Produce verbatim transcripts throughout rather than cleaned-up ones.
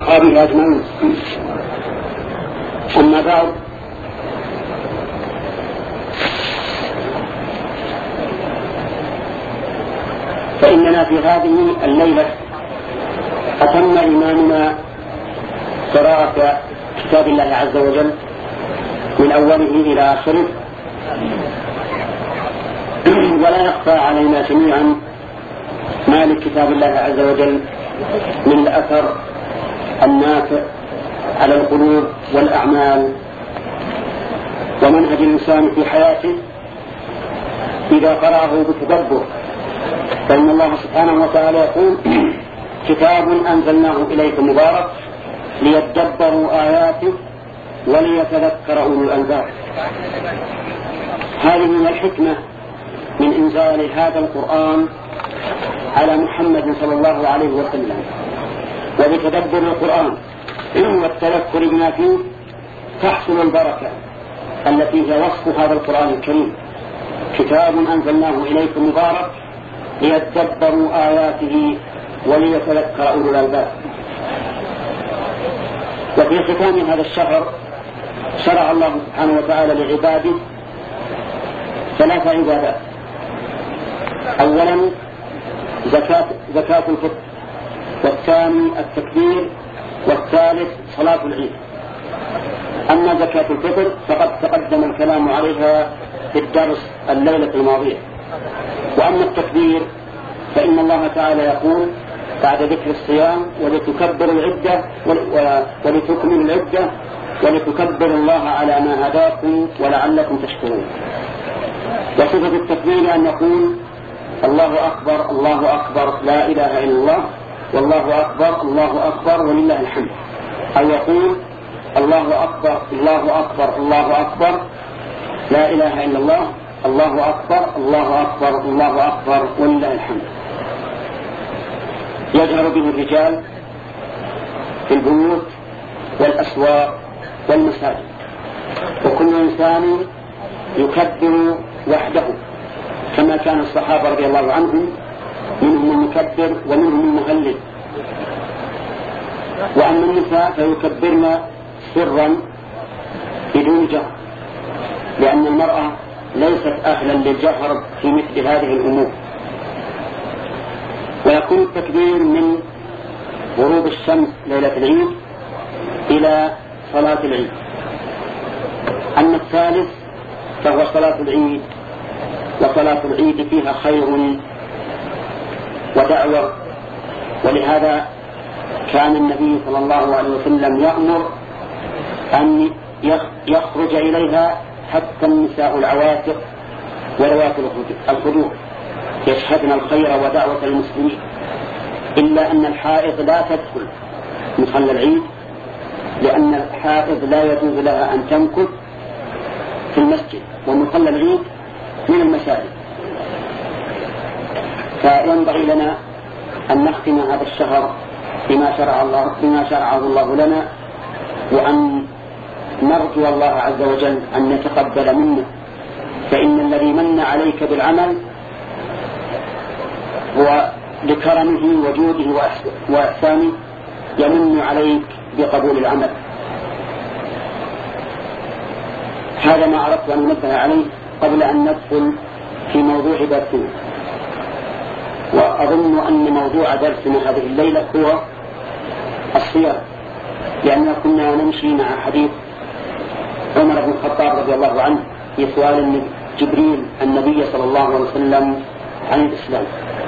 هذه أجمعين. أما بعد، فإننا في هذه الليلة أتم إمامنا قراءة كتاب الله عز وجل من أوله إلى آخره، ولا يخفى علينا جميعا ما لكتاب الله عز وجل من الأثر النافع على القلوب والأعمال ومنهج الإنسان في حياته إذا قرأه بتدبر. فإن الله سبحانه وتعالى يقول: كتاب أنزلناه إليكم مبارك ليدبروا آياته وليتذكر أولو الألباب. هذه من الحكمة من إنزال هذا القرآن على محمد صلى الله عليه وسلم، وبتدبر القرآن والتذكر بما فيه تحصل البركة التي هي وصف هذا القرآن الكريم: كتاب أنزلناه إليكم مبارك ليدبروا آياته وليتذكر أولو الألباب. وفي ختام هذا الشهر شرع الله سبحانه وتعالى لعباده ثلاث عبادات: أولا زكاة, زكاة الفطر، والثاني التكبير، والثالث صلاة العيد. أما زكاة الفطر فقد تقدم الكلام عليها في الدرس الليلة الماضية. وأما التكبير فإن الله تعالى يقول بعد ذكر الصيام: ولتكبروا العدة ولتكملوا العدة ولتكبروا الله على ما هداكم ولعلكم تشكرون. وصفة التكبير أن نقول: الله أكبر الله أكبر لا إله إلا الله، والله أكبر الله أكبر ولله الحمد. أو يقول: الله أكبر الله أكبر الله أكبر لا إله إلا الله، الله أكبر الله أكبر الله أكبر ولله الحمد. يجهر به الرجال في البيوت والأسواق والمساجد، وكل إنسان يكبر وحده كما كان الصحابة رضي الله عنهم، منهم المكبر ومنهم المهلل. وأما النساء فيكبرن سرا بدون جهر، لأن المرأة ليست أهلا للجهر في مثل هذه الأمور. ويكون التكبير من غروب الشمس ليلة العيد إلى صلاة العيد. أما الثالث فهو صلاة العيد، وصلاة العيد فيها خير ودعوة، ولهذا كان النبي صلى الله عليه وسلم يأمر أن يخرج إليها حتى النساء العواتق وذوات الخدور يشهدن الخير ودعوة المسلمين، إلا أن الحائض لا تدخل مصلى العيد، لأن الحائض لا يجوز لها أن تمكث في المسجد، ومصلى العيد من المساجد. فينبغي لنا أن نختم هذا الشهر بما شرع الله بما شرعه الله لنا، وأن نرجو الله عز وجل أن يتقبل منا، فإن الذي من عليك بالعمل هو لكرمه وجوده وإحسانه يمن عليك بقبول العمل. هذا ما أردت أن ننبه عليه قبل أن ندخل في موضوع درسنا. وأظن أن موضوع درسنا هذه الليلة هو الصيام، لأننا كنا نمشي مع حديث عمر بن الخطاب رضي الله عنه في سؤال جبريل النبي صلى الله عليه وسلم عن الإسلام.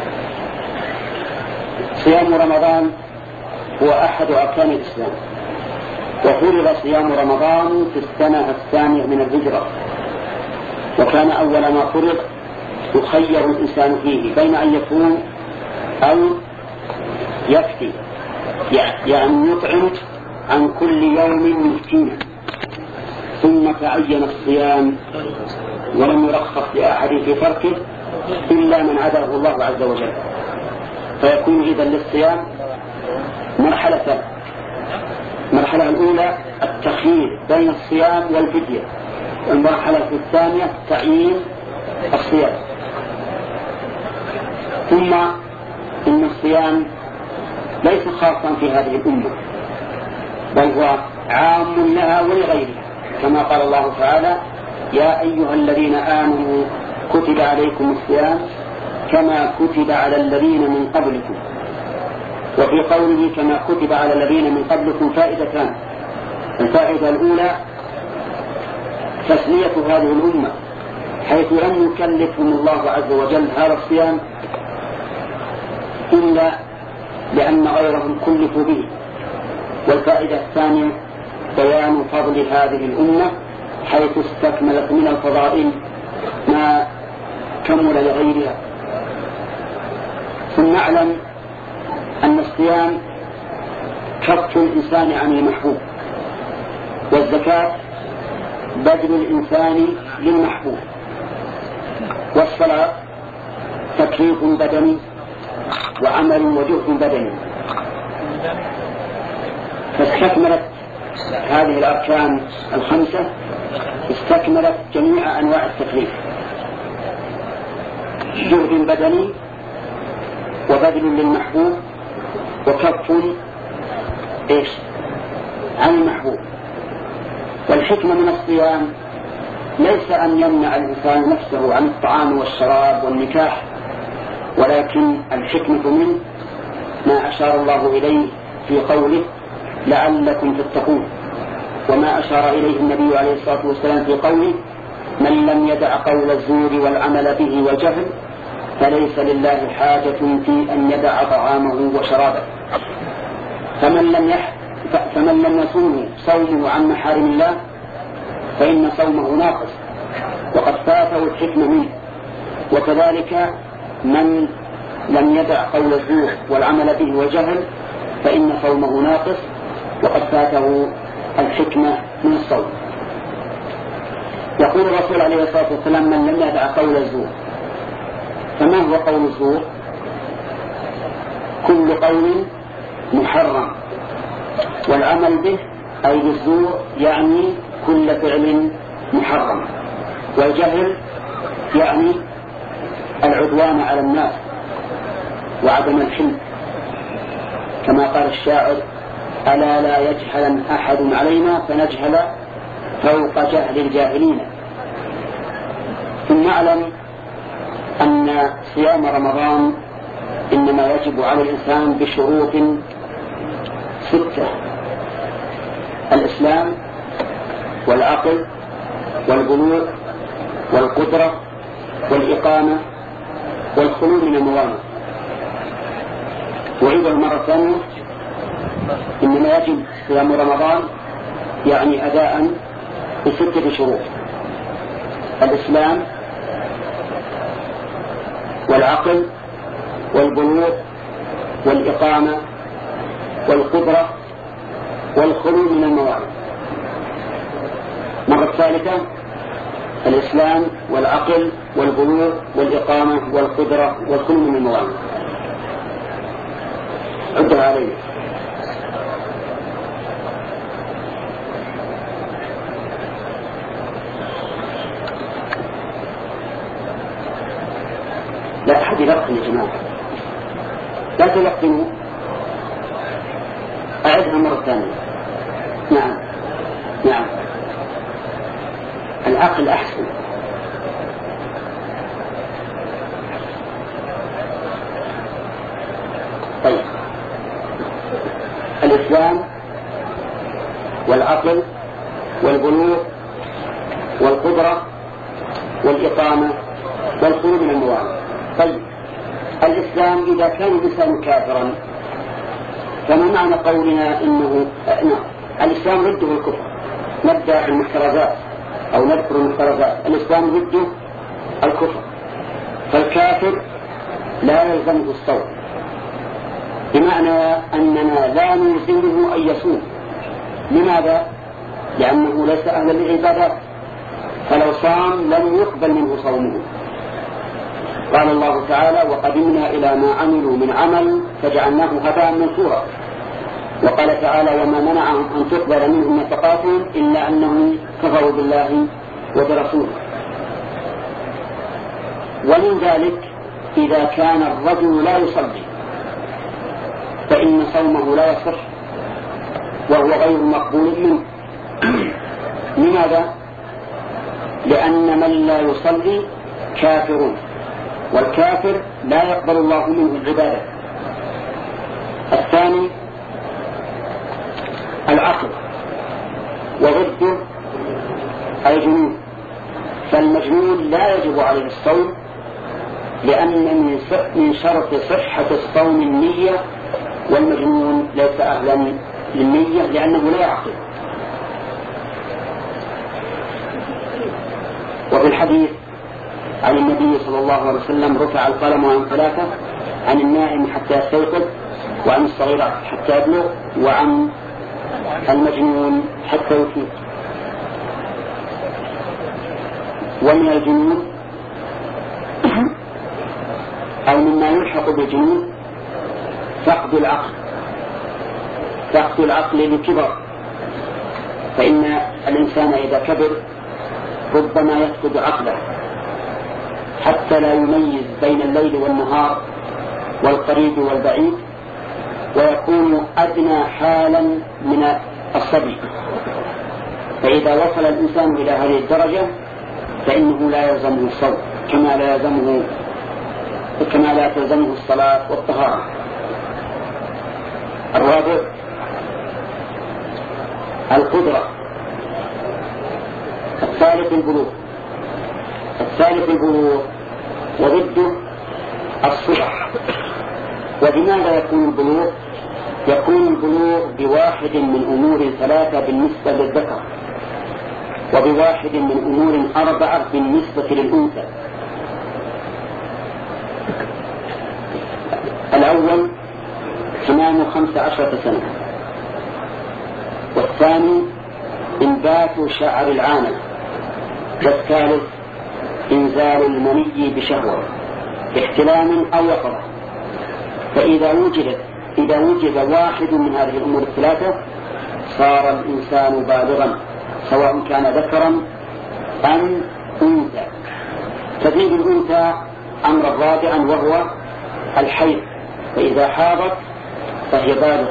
صيام رمضان هو أحد أركان الإسلام، وفرض صيام رمضان في السنة الثانية من الهجرة، وكان أول ما فرض يخير الإنسان فيه بين أن يصوم أو يفتي، يعني يطعم عن كل يوم مسكينا، ثم تعين الصيام ولم يرخص لأحد في تركه إلا من عذره الله عز وجل. فيكون إذن للصيام مرحلتان: المرحلة الأولى التخيير بين الصيام والفدية، والمرحلة الثانية تعيين الصيام. ثم إن الصيام ليس خاصا في هذه الأمة، بل هو عام لها ولغيرها، كما قال الله تعالى: يا أيها الذين آمنوا كتب عليكم الصيام كما كتب على الذين من قبلكم. وفي قوله كما كتب على الذين من قبلكم فائدتان: الفائدة الأولى تسلية هذه الأمة، حيث لم يكلفهم الله عز وجل هذا الصيام إلا لأن غيرهم كلفوا به. والفائدة الثانية بيان فضل هذه الأمة، حيث استكملت من الفضائل ما كمل لغيرها. ثم نعلم أن الصيام كف الإنسان عن المحبوب، والزكاة بذل الإنسان للمحبوب، والصلاة تكليف بدني وعمل وجهد بدني. فاستكملت هذه الأركان الخمسة، استكملت جميع أنواع التكليف: جهد بدني وبذل للمحبوب وكف إيش عن المحبوب. والحكمة من الصيام ليس أن يمنع الإنسان نفسه عن الطعام والشراب والنكاح، ولكن الحكمة منه ما أشار الله إليه في قوله: لعلكم تتقون، وما أشار إليه النبي عليه الصلاة والسلام في قوله: من لم يدع قول الزور والعمل به والجهل فليس لله حاجة في أن يدع طعامه وشرابه. فمن لم يح فمن لم يصوم صومه عن محارم الله فإن صومه ناقص وقد فاته الحكمة منه. وكذلك من لم يدع قول الزور والعمل به والجهل فإن صومه ناقص وقد فاته الحكمة من الصوم. يقول الرسول عليه الصلاة والسلام: من لم يدع قول الزور. فما هو قول الزور؟ كل قول محرم، والعمل به أي بالزور يعني كل فعل محرم، والجهل يعني العدوان على الناس وعدم الحلم، كما قال الشاعر: ألا لا يجهل أحد علينا فنجهل فوق جهل الجاهلين. ثم نعلم أن صيام رمضان إنما يجب على الإنسان بشروط ستة: الإسلام والعقل والبلوغ والقدرة والإقامة والخلود من الموانع. وإذا مرة ثانية إنما يجب صيام رمضان يعني أداء بستة شروط: الإسلام والعقل والبلوغ والإقامة والقدرة والخلود من الموانع. مرة ثالثة: الإسلام والعقل والبلوغ والإقامة والقدرة والخلود من الموانع. عدها عليه. لا أحد يلقن يا جماعة، لا تلقنوا، أعدها مرة ثانية. نعم نعم العقل أحسن. طيب، الإسلام والعقل والبلوغ والقدرة والإقامة والخروج من الموانع. طيب، الإسلام إذا كان الإنسان كافرا فما معنى قولنا إنه نعم الإسلام ضده الكفر؟ نبدأ المحترزات أو نذكر المحترزات. الإسلام ضده الكفر، فالكافر لا يلزمه الصوم، بمعنى أننا لا نلزمه أن يصوم. لماذا؟ لأنه ليس أهلا للعبادات، فلو صام لم يقبل منه صومه. قال الله تعالى: وقدمنا إلى ما عملوا من عمل فجعلناه هباء منثورا. وقال تعالى: وما منعهم أن تقبل منهم نفقاتهم إلا أنهم كفروا بالله وبرسوله. ومن ذلك إذا كان الرجل لا يصلي فإن صومه لا يصح، وهو غير مقبول منه. لماذا؟ لأن من لا يصلي كافر، والكافر لا يقبل الله منه العبادة. الثاني العقل، وضده الجنون، فالمجنون لا يجب عليه الصوم، لأن من شرط صحة الصوم النية، والمجنون ليس أهلا للنية لأنه لا يعقل. وفي الحديث عن النبي صلى الله عليه وسلم رفع القلم عن ثلاثة: عن النائم حتى يستيقظ، وعن الصغير حتى يبلغ، وعن المجنون حتى يفيق. ومن الجنون أو مما يلحق بالجنون فقد العقل، فقد العقل لكبر، فإن الإنسان إذا كبر ربما يفقد عقله حتى لا يميز بين الليل والنهار والقريب والبعيد، ويكون أدنى حالا من الصبي. فإذا وصل الإنسان إلى هذه الدرجة فإنه لا يلزمه الصوم، كما لا يلزمه كما لا تلزمه الصلاة والطهارة. الرابع القدرة. الثالث البلوغ. الثالث البلوغ وضده الصبح. وبماذا يكون البلوغ؟ يكون البلوغ بواحد من أمور ثلاثة بالنسبة للذكر، وبواحد من أمور أربعة بالنسبة للأنثى. الأول تمام خمس عشرة سنة، والثاني إنبات شعر العانة، والثالث إنزال المني بشهوة احتلام أو يقظة. فإذا وجدت إذا وجد واحد من هذه الأمور الثلاثة صار الإنسان بالغا، سواء كان ذكرا أم أنثى. تزيد الأنثى أمرا رابعا وهو الحيض، فإذا حاضت فهي بالغة،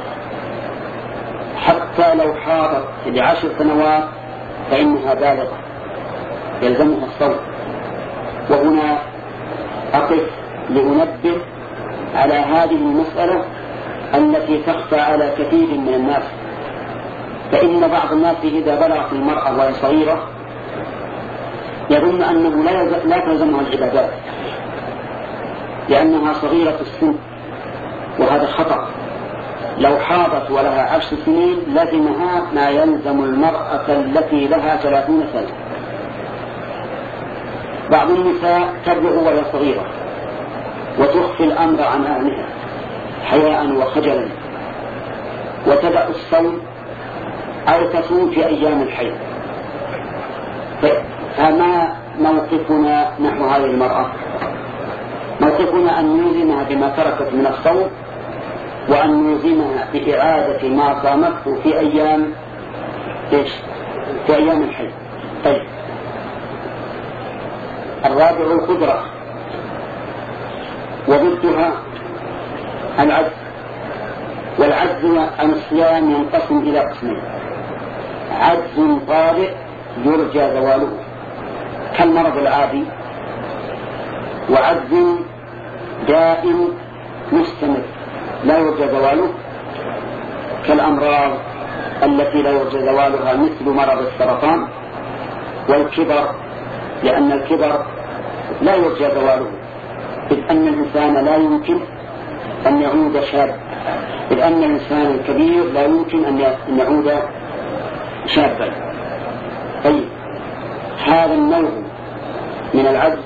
حتى لو حاضت لعشر سنوات فإنها بالغة يلزمها الصوم. وهنا أقف لأنبه على هذه المسألة التي تخفى على كثير من الناس. فإن بعض الناس إذا بلغت المرأة وهي صغيرة يظن أنه لا تلزمها العبادات لأنها صغيرة السن، وهذا خطأ. لو حاضت ولها عشر سنين لزمها ما يلزم المرأة التي لها ثلاثون سنة. بعض النساء تبلغ وهي صغيرة وتخفي الأمر عن أهلها حياء وخجلا، وتدع الصوم أو تصوم في أيام الحيض. فما موقفنا نحو هذه المرأة؟ موقفنا أن نلزمها بما تركت من الصوم، وأن نلزمها بإعادة ما صامته في أيام إيش؟ في أيام الحيض. طيب، الرابع القدرة، وضدها العجز. والعجز عن الصيام ينقسم إلى قسمين: عجز طارئ يرجى زواله كالمرض العادي، وعجز دائم مستمر لا يرجى زواله كالأمراض التي لا يرجى زوالها مثل مرض السرطان والكبر، لأن الكبر لا يرجى زواله، إذ أن الإنسان لا يمكن أن يعود شاب، إذ أن الإنسان الكبير لا يمكن أن يعود شابا. طيب، هذا النوع من العجز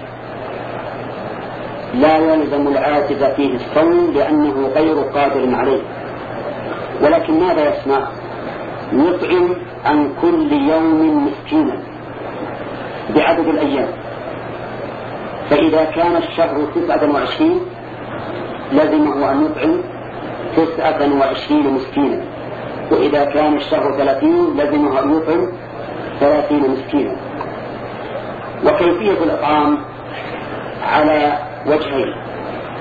لا يلزم العاجز فيه الصوم لأنه غير قادر عليه، ولكن ماذا يصنع؟ يطعم عن كل يوم مسكينا بعدد الأيام. فإذا كان الشهر تسعة وعشرين لازمه أن يطعم تسعة وعشرين مسكينا، وإذا كان الشهر ثلاثين لازمه أن يطعم ثلاثين مسكينا. وكيفية الإطعام على وجهين: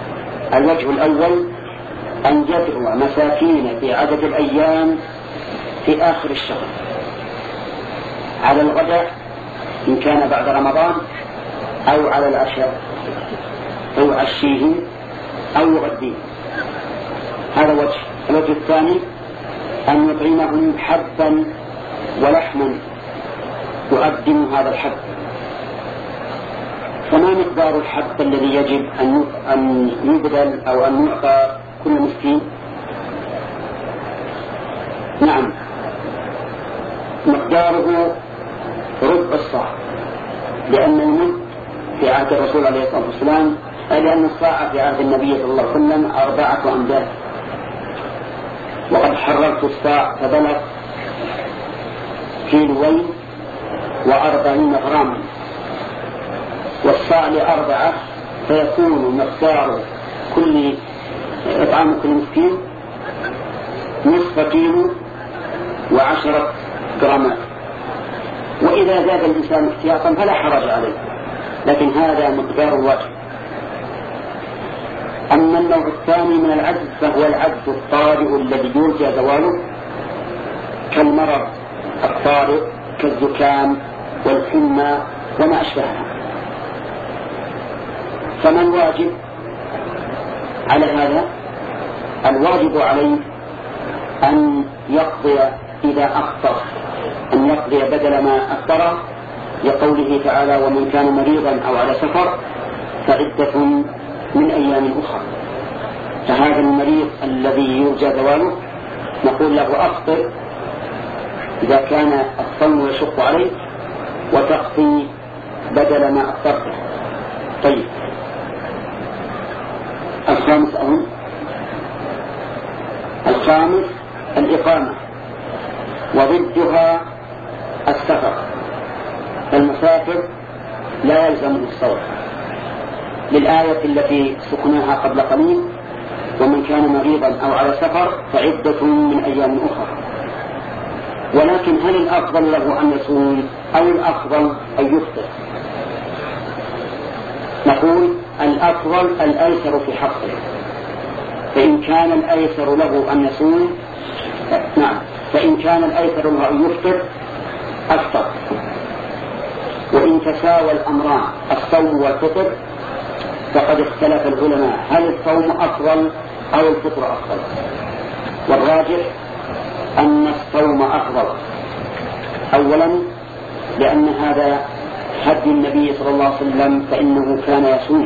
الوجه الأول أن يدعو مساكين بعدد الأيام في آخر الشهر على الغداء إن كان بعد رمضان، أو على العشاء أو يعشيه أو يغديه. هذا وجه. الوجه الثاني أن يطعمهم حبا ولحما يقدم هذا الحب. فما مقدار الحب الذي يجب أن يبذل أو أن يعطى كل مسكين؟ نعم، مقداره ربع الصاع، لأن المد في عهد الرسول عليه الصلاة والسلام، لأن الصاع في عهد النبي صلى الله عليه وسلم أربعة أمداد، وقد حررت الصاع فبلغ كيلوين وأربعين غراما، والصاع لأربعة فيكون مقدار كل إطعام كل مسكين نصف كيلو وعشرة جرامات. وإذا زاد الإنسان احتياطا فلا حرج عليه، لكن هذا مقدار الواجب. أما النوع الثاني من العجز فهو العجز الطارئ الذي يرجى زواله، كالمرض الطارئ كالزكام والحمى وما أشبهها. فما الواجب على هذا؟ الواجب عليه أن يقضي إذا أفطر، أن يقضي بدل ما أفطر، لقوله تعالى: ومن كان مريضا أو على سفر فعدة من أيام أخرى. فهذا المريض الذي يرجى زواله نقول له أفطر إذا كان الصوم يشق عليه، وتقضي بدل ما أفطرته. طيب، الخامس أهم الخامس الإقامة، وضدها السفر. المسافر لا يلزم الصوم، للآية التي سكناها قبل قليل: ومن كان مريضا أو على سفر فعدة من أيام أخرى. ولكن هل الأفضل له أن يصوم أو الأفضل أن يفطر؟ نقول الأفضل الأيسر في حقه، فإن كان الأيسر له أن يصوم نعم فإن كان الأيسر له أن يفطر أفطر. وإن تساوى الأمران الصوم والفطر فقد اختلف العلماء هل الصوم أفضل أو الفطر أفضل، والراجح أن الصوم أفضل. أولا لأن هذا هدي النبي صلى الله عليه وسلم، فإنه كان يصوم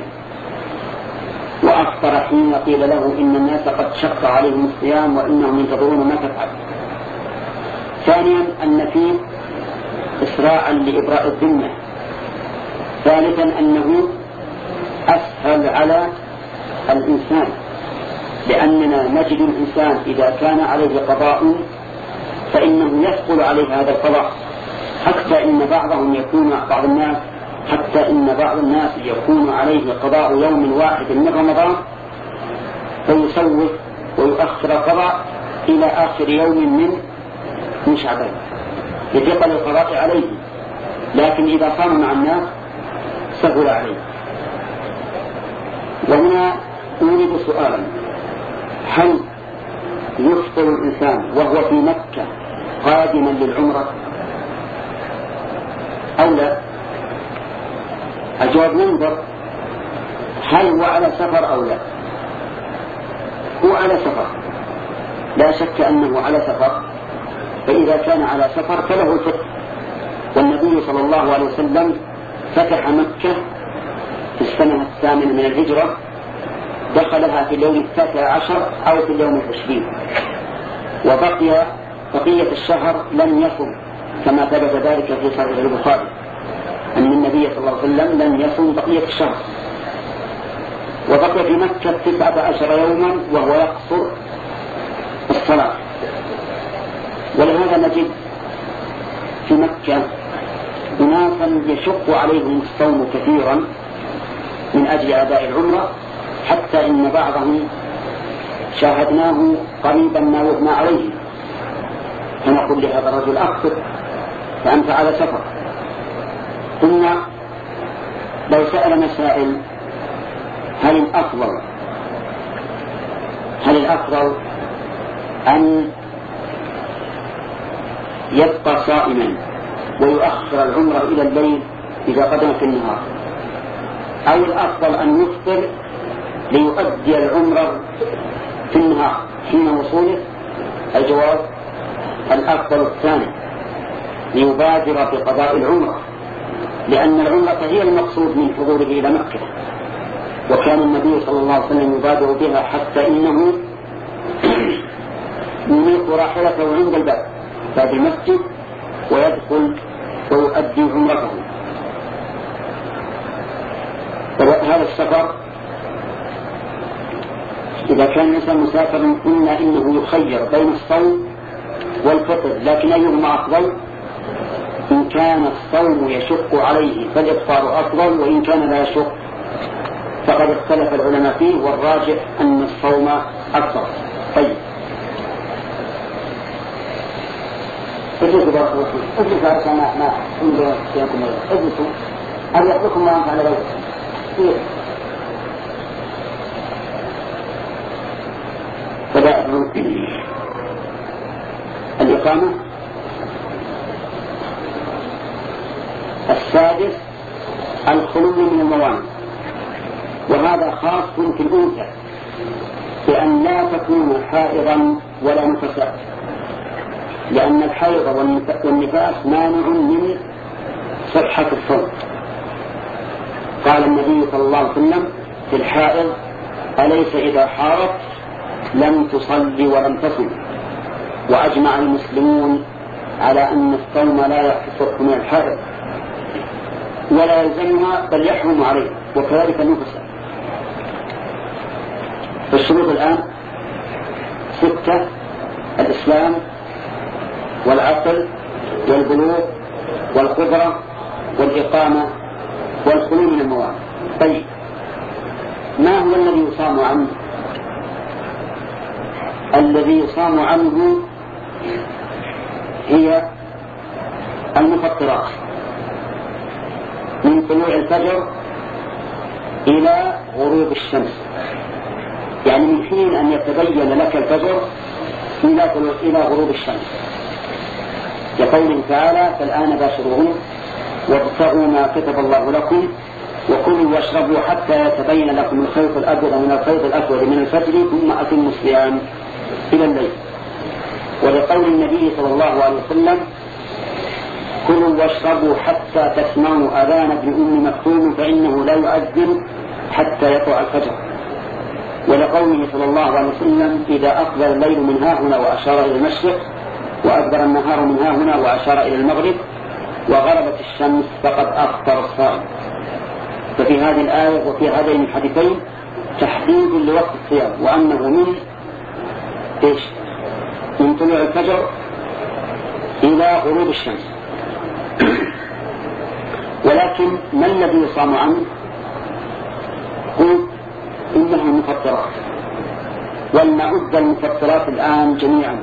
وأفطر حين قيل له إن الناس قد شق عليهم الصيام وإنهم ينتظرون ما تفعل. ثانيا أن فيه إسراعا لإبراء الذمة. ثالثا أنه أسهل على الإنسان، لأننا نجد الإنسان إذا كان عليه قضاء فإنه يثقل عليه هذا القضاء، حتى إن بعضهم يكون بعض الناس حتى إن بعض الناس يكون عليه قضاء يوم واحد من رمضان فيسوف ويؤخر القضاء إلى آخر يوم من من شعبان لثقل القضاء عليه، لكن إذا صام مع الناس سهل عليه. وهنا أريد سؤالا: هل يفطر الإنسان وهو في مكة قادما للعمرة أو لا؟ الجواب ننظر هل هو على سفر أو لا. هو على سفر، لا شك أنه على سفر، فإذا كان على سفر فله الفطر. والنبي صلى الله عليه وسلم فتح مكة في السنة الثامنة من الهجرة، دخلها في اليوم التاسع عشر أو في اليوم العشرين، وبقي بقية الشهر لم يصم، كما ثبت ذلك في صحيح البخاري أن النبي صلى الله عليه وسلم لم يصم بقية الشهر، وبقي في مكة تسعة عشر يوما وهو يقصر الصلاة. ولهذا نجد في مكة أناسا يشق عليهم الصوم كثيرا من أجل أداء العمرة، حتى إن بعضهم شاهدناه قريبا ما يغمى عليه، فنقول لهذا الرجل أفطر فأنت على سفر. قلنا لو سألنا سائل هل الأفضل هل الأفضل أن يبقى صائما ويؤخر العمرة إلى الليل إذا قدم في النهار، أو الأفضل أن يفطر ليؤدي العمرة في النهار حين وصوله؟ الجواب الأفضل الثاني، ليبادر بقضاء العمرة، لأن العمرة هي المقصود من حضوره إلى مكة، وكان النبي صلى الله عليه وسلم يبادر بها حتى إنه يميط راحلته عند الباب باب المسجد ويدخل ويؤدي عمرته. هذا السفر إذا كان الإنسان مسافرا قلنا إنه يخير بين الصوم والفطر، لكن أيهما أفضل؟ إن كان الصوم يشق عليه فالإفطار أفضل، وإن كان لا يشق فقد اختلف العلماء فيه، والراجح أن الصوم أفضل. طيب اجلسوا بارك الله فيكم، اجلسوا عشان ما ما عندنا فيكم اجلسوا، هل يأخذكم ما أنت على بيت كثير. فبعد الإقامة السادس الخلو من الموانع، وهذا خاص في الأنثى بأن لا تكون حائضا ولا نفساء، لأن الحيض والنفاس مانع من صحة الصوم. قال النبي صلى الله عليه وسلم في الحائض أليس إذا حارت لم تصلي ولم تصم، وأجمع المسلمون على أن الصوم لا يحصح من الحائض ولا يلزمها بل يحرم عليه، وكذلك النفساء. فالشروط الآن ستة: الإسلام والعقل والبلوغ والقدرة والإقامة والخلو من الموانع. طيب ما هو الذي يصام عنه؟ الذي يصام عنه هي المفطرات من طلوع الفجر إلى غروب الشمس، يعني من حين أن يتبين لك الفجر إلى غروب الشمس، لقوله تعالى: فالآن باشروهن وابتغوا ما كتب الله لكم وكلوا واشربوا حتى يتبين لكم الخيط الأبيض من الخيط الأسود من الفجر ثم أتموا الصيام إلى الليل. ولقول النبي صلى الله عليه وسلم: كلوا واشربوا حتى تسمعوا أذان ابن أم مكتوم فإنه لا يؤذن حتى يطلع الفجر. ولقوله صلى الله عليه وسلم: إذا أقبل الليل من ها هنا وأشار إلى المشرق وأدبر النهار من ها هنا وأشار إلى المغرب وغربت الشمس فقد أفطر الصائم. ففي هذه الآية وفي هذين الحديثين تحديد لوقت الصيام، وأنه من إيش؟ من طلوع الفجر إلى غروب الشمس. ولكن ما الذي يصام عنه؟ قلت إنها المفطرات، ولنعد المفطرات الآن جميعا: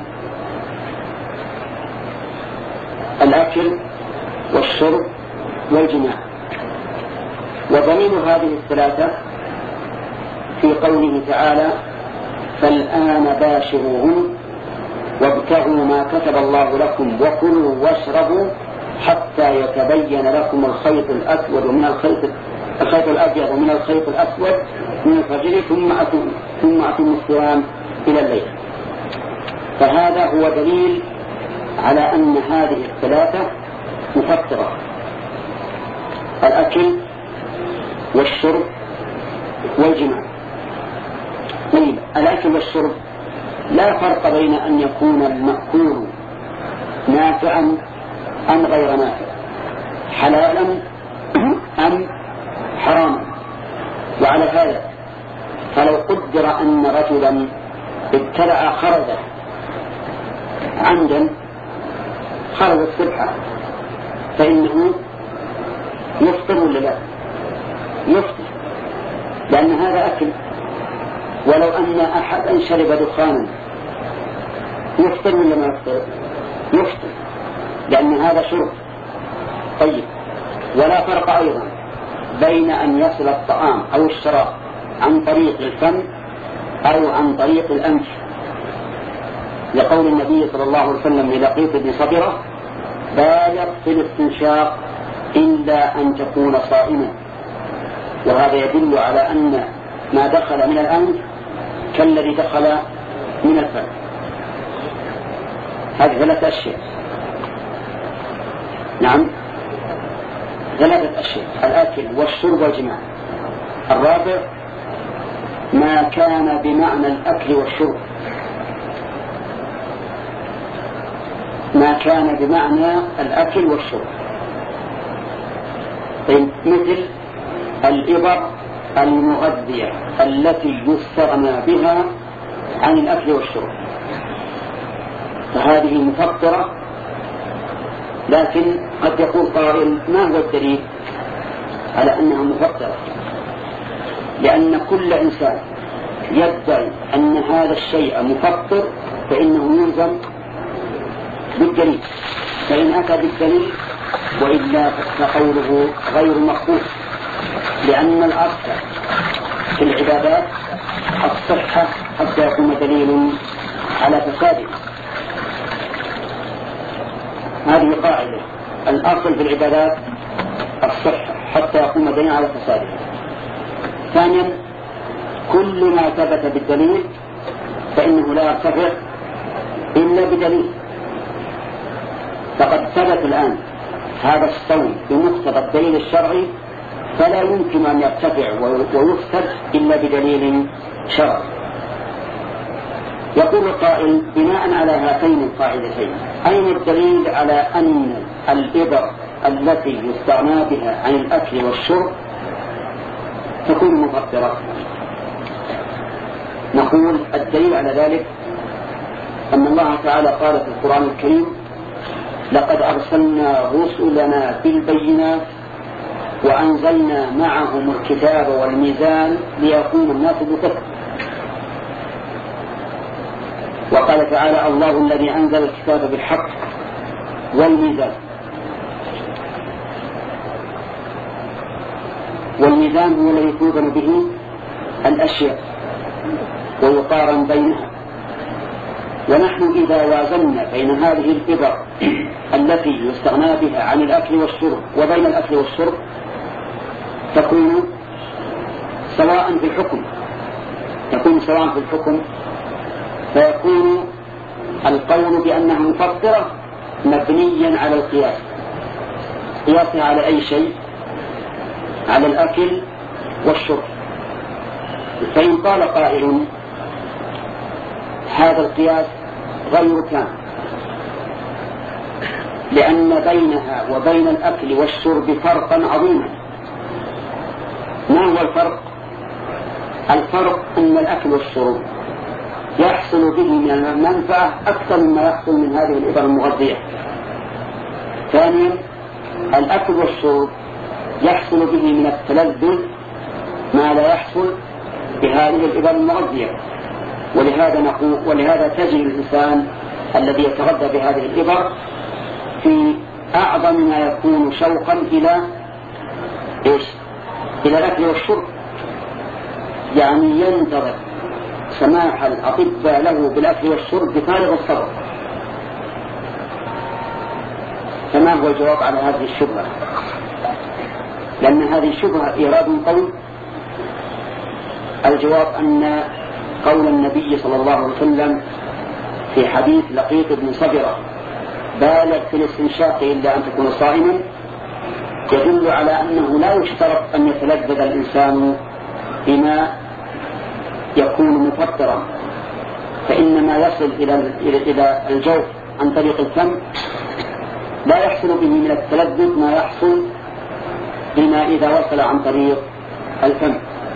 الأكل والشرب والجماع. وضمين هذه الثلاثة في قوله تعالى: فالآن باشروهن وابتغوا ما كتب الله لكم وكلوا واشربوا حتى يتبين لكم الخيط الأسود من الخيط الخيط الأبيض ومن الخيط الأسود من الفجر ثم أتم ثم أتم الصيام إلى الليل. فهذا هو دليل على أن هذه الثلاثة مفطرة: الأكل والشرب والجماع. طيب الأكل والشرب لا فرق بين أن يكون المأكول نافعا أم غير نافع، حلالا أم حراما. وعلى هذا فلو قدر أن رجلا ابتلع خرزة عمدا، خرج السبحة، فإنه يفطر ولا لا؟ يفطر، لأن هذا أكل. ولو أن أحدا شرب دخانا يفطر ولا ما يفطر؟ يفطر، لأن هذا شرب. طيب ولا فرق أيضا بين أن يصل الطعام أو الشراب عن طريق الفم أو عن طريق الأنف، لقول النبي صلى الله عليه وسلم للقيط بن صبرة: بالغ في الاستنشاق إلا أن تكون صائما. وهذا يدل على أن ما دخل من الأنف كالذي دخل من الفم. هذه ثلاثة أشياء. نعم، ثلاثة أشياء: الأكل والشرب والجماع. الرابع ما كان بمعنى الأكل والشرب، ما كان بمعنى الأكل والشرب، مثل الإبر المغذية التي يستغنى بها عن الأكل والشرب، فهذه مفطرة. لكن قد يقول قائل: ما هو الدليل على أنها مفطرة؟ لأن كل إنسان يدعي أن هذا الشيء مفطر فإنه يلزم بالدليل، فإن أتى بالدليل وإلا فقوله غير مقبول، لأن الأصل في العبادات الصحة حتى يكون دليل على فساده. هذه قاعدة: الأصل في العبادات الصحة حتى يكون دليل على فساده. ثانيا، كل ما ثبت بالدليل فإنه لا يرتفع إلا بدليل. فقد ثبت الآن هذا الصوم بمقتضى الدليل الشرعي، فلا يمكن أن يرتفع ويفسد إلا بدليل شرعي. يقول القائل: بناء على هاتين القاعدتين أين الدليل على أن الإبر التي يستغنى بها عن الأكل والشرب تكون مفطرة؟ نقول: الدليل على ذلك أن الله تعالى قال في القرآن الكريم: لقد أرسلنا رسلنا بالبينات وأنزلنا معهم الكتاب والميزان ليقوم الناس بالقسط. وقال تعالى: الله الذي أنزل الكتاب بالحق والميزان. والميزان هو الذي توزن به الأشياء ويقارن بينها. ونحن إذا وازنا بين هذه الإبر التي يستغنى بها عن الأكل والشرب وبين الأكل والشرب تكون سواء في الحكم، تكون سواء في الحكم فيكون القول بأنها مفطرة مبنيا على القياس. قياسها على أي شيء؟ على الأكل والشرب. فإن قال قائل: هذا القياس غير كامل، لأن بينها وبين الأكل والشرب فرقا عظيما. ما هو الفرق؟ الفرق أن الأكل والشرب يحصل به من المنفعة أكثر مما يحصل من هذه الإبر المغذية. ثانيا، الأكل والشرب يحصل به من التلذذ ما لا يحصل بهذه الإبر المغذية. ولهذا نقول ولهذا تجد الإنسان الذي يتغذى بهذه الإبر في أعظم ما يكون شوقا إلى إيش؟ إلى الأكل والشرب، يعني ينتظر سماح الأطباء له بالأكل والشرب بفارغ الصبر. فما هو الجواب على هذه الشبهة؟ لأن هذه الشبهة إيراد قول. الجواب أن قول النبي صلى الله عليه وسلم في حديث لقيط بن صبرة: بالغ في الاستنشاق إلا أن تكون صائما، يدل على أنه لا يشترط أن يتلذذ الإنسان بما يكون مفطرا، فإنما يصل إلى الجوف عن طريق الفم لا يحصل به من التلذذ ما يحصل بما إذا وصل عن طريق الفم.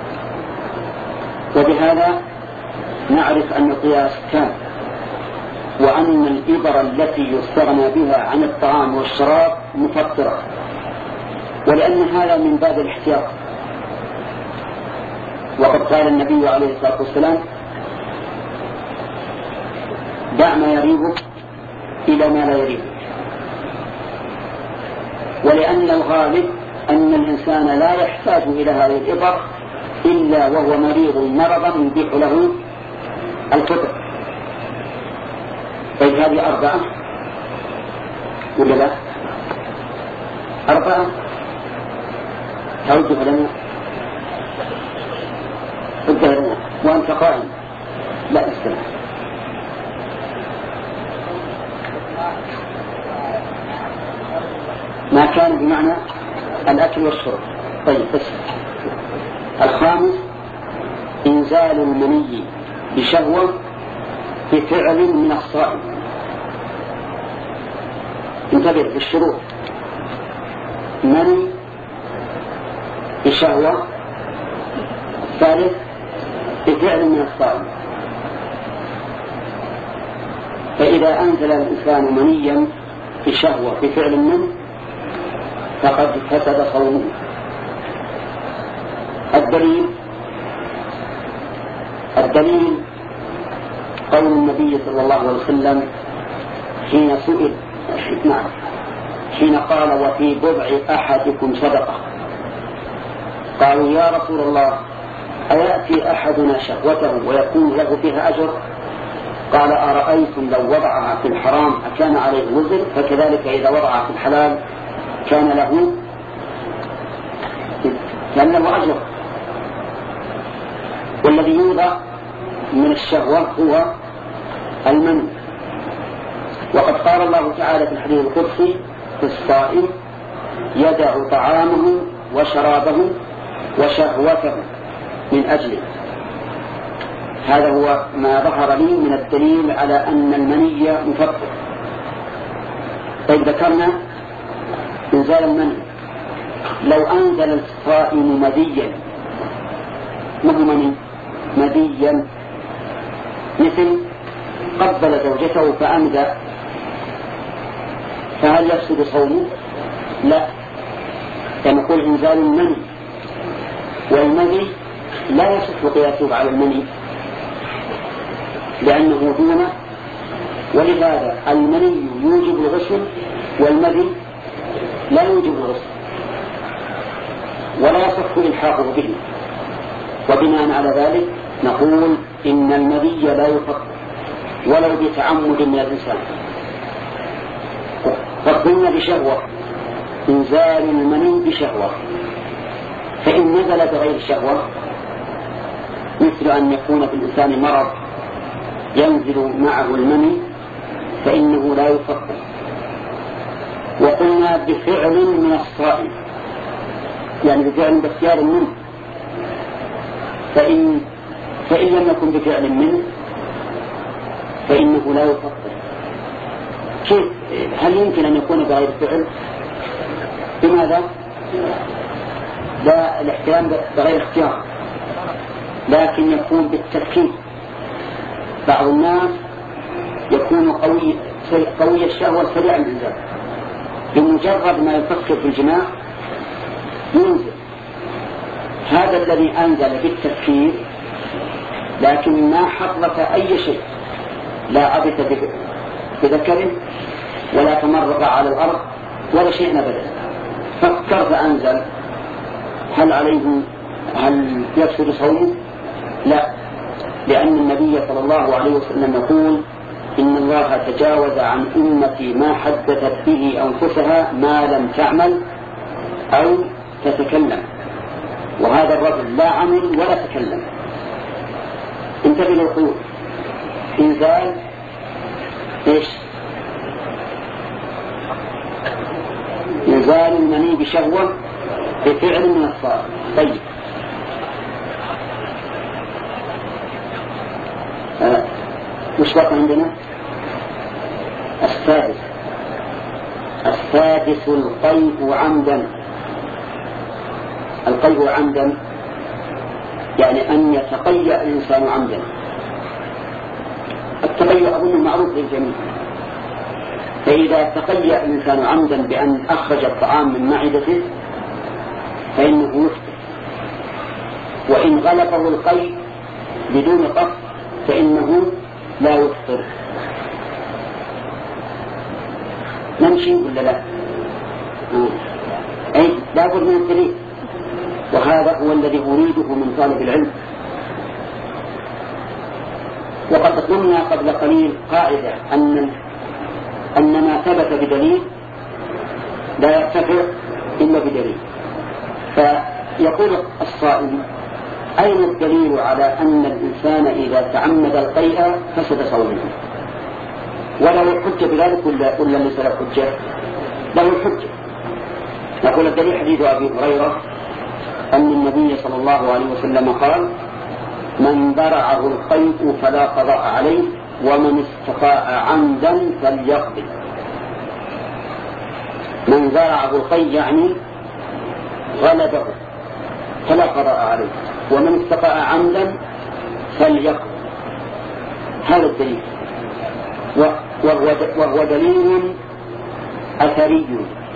وبهذا نعرف أن القياس كان، وأن الإبر التي يستغنى بها عن الطعام والشراب مفطرة، ولأن هذا من باب الاحتياط. وقد قال النبي عليه الصلاة والسلام: دع ما يريبك إلى ما لا يريبك. ولأن الغالب أن الإنسان لا يحتاج إلى هذه الإبر إلا وهو مريض مرضا يبيح له الفطر. طيب هذه أربعة. ولا لا؟ أربعة توجه لنا توجه لنا وأنت قائم لا استمع. ما كان بمعنى الأكل والشرب. طيب بس الخامس إنزال المني بشهوة بفعل من الصائم. انتبه بالشروط: مني بشهوة، الثالث بفعل من الصائم. فإذا أنزل الإنسان منيا بشهوة بفعل منه فقد فسد صومه. الدليل الدليل قول النبي صلى الله عليه وسلم حين سئل نعم حين قال: وفي بضع أحدكم صدقة. قالوا: يا رسول الله، أيأتي أحدنا شهوته ويكون له فيها أجر؟ قال: أرأيتم لو وضعها في الحرام أكان عليه وزر؟ فكذلك إذا وضعها في الحلال كان له كان له أجر. والذي يوضع من الشهوة هو المني. وقد قال الله تعالى في الحديث القدسي في الصائم: يدع طعامه وشرابه وشهوته من أجله. هذا هو ما ظهر لي من الدليل على أن المني مفطر. طيب ذكرنا إنزال المني. لو أنزل الصائم مديا، ما هو مني؟ مديا مثل قبل زوجته فأمدى، فهل يفسد صومه؟ لا، كما يقول إنزال المني. والمني لا يصح قياسه على المني لأنه دونه، ولهذا المني يوجب الغسل والمني لا يوجب الغسل ولا يصح إلحاقه به. وبناء على ذلك نقول إن المني لا يفطر ولو بتعمد من الإنسان. فقلنا بشهوة إنزال المني بشهوة، فإن نزل بغير شهوة مثل أن يكون في الإنسان مرض ينزل معه المني فإنه لا يفطر. وقلنا بفعل من الصائم، يعني بفعل باختيار منه، فإن فإن لم يكن بفعل منه فإنه لا يفطر. كيف؟ هل يمكن أن يكون بغير فعل؟ بماذا؟ لا، الاحترام بغير اختيار، لكن يكون بالتركيب. بعض الناس يكون قوي قوي الشهوة سريع الإنزال، بمجرد ما يفكر في الجماع ينزل. هذا الذي أنزل بالتفكير لكن ما حرك أي شيء، لا عبث بذكره ولا تمرق على الأرض ولا شيء أبدا، فكر فأنزل. هل عليه هل يفسد صومه؟ لا، لأن النبي صلى الله عليه وسلم يقول: إن الله تجاوز عن أمتي ما حدثت به أنفسها ما لم تعمل أو تتكلم. وهذا الرجل لا عمل ولا تكلم. انتبه للقول إنزال إيش؟ إنزال المني بشهوة بفعل من الصائم. طيب آه. مش بقى عندنا السادس السادس القيء عمدا. القيء عمدا يعني أن يتقيأ الإنسان عمدا. التقيؤ أظن معروف للجميع. فإذا تقيأ الإنسان عمدا بأن أخرج الطعام من معدته فإنه يفطر، وإن غلبه القيء بدون قصد فإنه لا يفطر. نمشي ولا لا؟ آه. أي لا بد من الدليل، وهذا هو الذي أريده من طالب العلم. وقد قلنا قبل قليل قاعدة أن أن ما ثبت بدليل لا يرتفع إلا بدليل. فيقول الصائم: أين الدليل على أن الإنسان إذا تعمد القيء فسد صومه؟ وله الحجة بذلك ولا, ولا ليس له حجة؟ له الحجة. نقول الدليل حديث أبي هريرة أن النبي صلى الله عليه وسلم قال: من ذرعه القيء فلا قضاء عليه ومن استطاع عمدا فليقضي. من ذرعه القيء يعني غلبه فلا قضاء عليه، ومن استطاع عمدا فليقضي. هذا الدليل، وهو دليل أثري.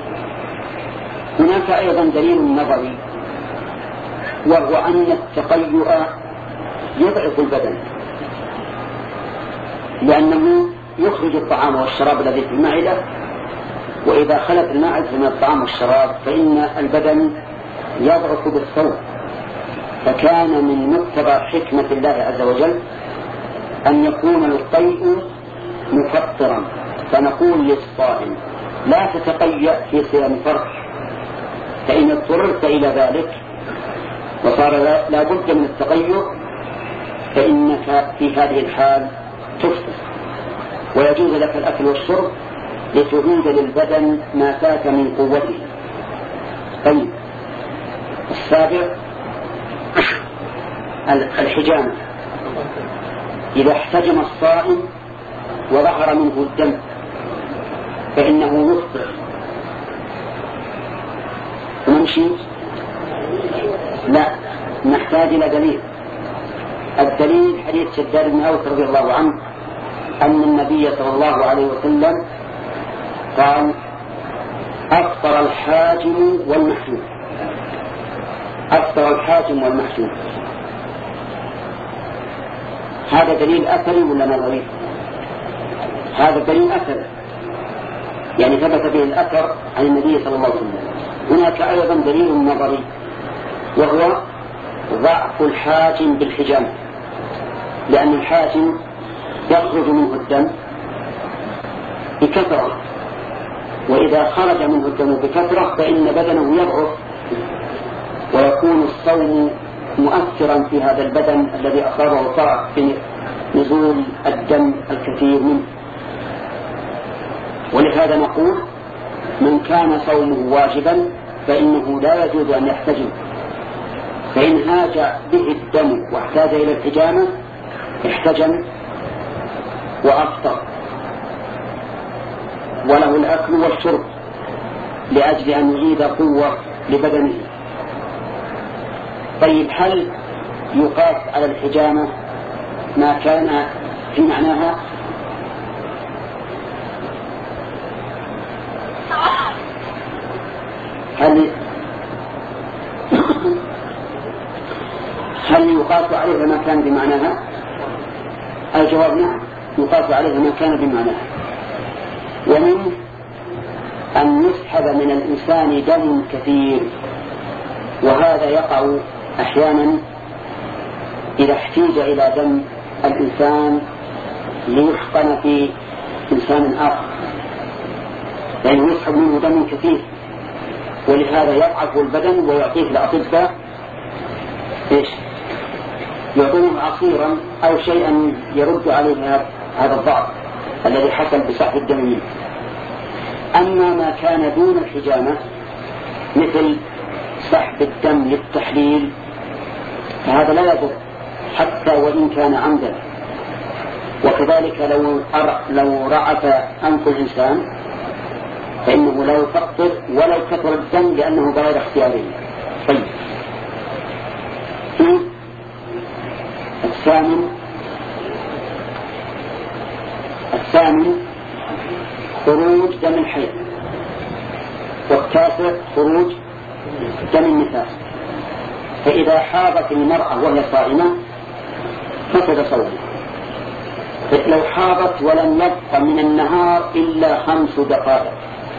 هناك أيضا دليل نظري، وهو أن التقيؤ يضعف البدن، لأنه يخرج الطعام والشراب الذي في المعدة، وإذا خلت المعدة من الطعام والشراب فإن البدن يضعف بالصوم. فكان من مقتضى حكمة الله عز وجل أن يكون القيء مفطرا، فنقول للصائم: لا تتقيأ في صيام فرض، فإن اضطررت إلى ذلك وصار لا بد من التقيؤ فإنك في هذه الحال تفطر، ويجوز لك الأكل والشرب لتعيد للبدن ما فات من قوته. طيب، السابع الحجامة. إذا احتجم الصائم وظهر منه الدم فإنه يفطر ونمشي. لا، نحتاج إلى دليل. الدليل حديث شداد بن أوس رضي الله عنه أن النبي صلى الله عليه وسلم قال: أفطر الحاجم والمحجوم. أفطر الحاجم والمحجوم. هذا دليل أثري ولا نظري؟ هذا دليل أثري، يعني ثبت به الأثر عن النبي صلى الله عليه وسلم. هناك أيضا دليل نظري، وهو ضعف الحاجم بالحجامة، لأن الحاجم يخرج منه الدم بكثرة، وإذا خرج منه الدم بكثرة فإن بدنه يضعف، ويكون الصوم مؤثرا في هذا البدن الذي أصابه الضعف في نزول الدم الكثير منه. ولهذا نقول: من كان صومه واجبا فإنه لا يجوز أن يحتجم، فإن هاج به الدم واحتاج إلى الحجامة احتجم وأفطر، وله الأكل والشرب لأجل أن يزيد قوة لبدنه. طيب، هل يقاس على الحجامة ما كان في معناها؟ هل هل يقاس عليها ما كان بمعناها؟ الجواب: نعم، يقاس عليها ما كان بمعناها. ومن أن يسحب من الإنسان دم كثير، وهذا يقع أحيانا إذا احتيج إلى دم الإنسان ليحقن في إنسان آخر، لأنه يسحب منه دم كثير، ولهذا يضعف البدن ويعطيه الأطباء إيش؟ يعطونه عصيرا أو شيئا يرد عليه هذا الضعف الذي حصل بسحب الدم منه. أما ما كان دون الحجامة مثل سحب الدم للتحليل فهذا لا يضر حتى وإن كان عمدا. وكذلك لو لو رعف أنف الإنسان فإنه لا يفطر ولو كثر الدم لأنه بغير اختياره. طيب، الثامن الثامن خروج دم الحيض، والتاسع خروج دم النفاس. فإذا حاضت المرأة وهي صائمة فسد صومها. لو حاضت ولم يبق من النهار إلا خمس دقائق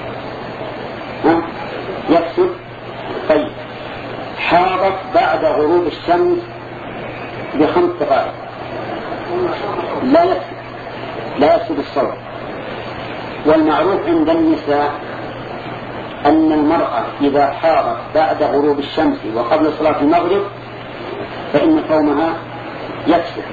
يفسد. طيب، حاضت بعد غروب الشمس بخمس دقائق لا يفسد لا يفسد الصوم. والمعروف عند النساء أن المرأة إذا حاضت بعد غروب الشمس وقبل صلاة المغرب فإن صومها يفسد.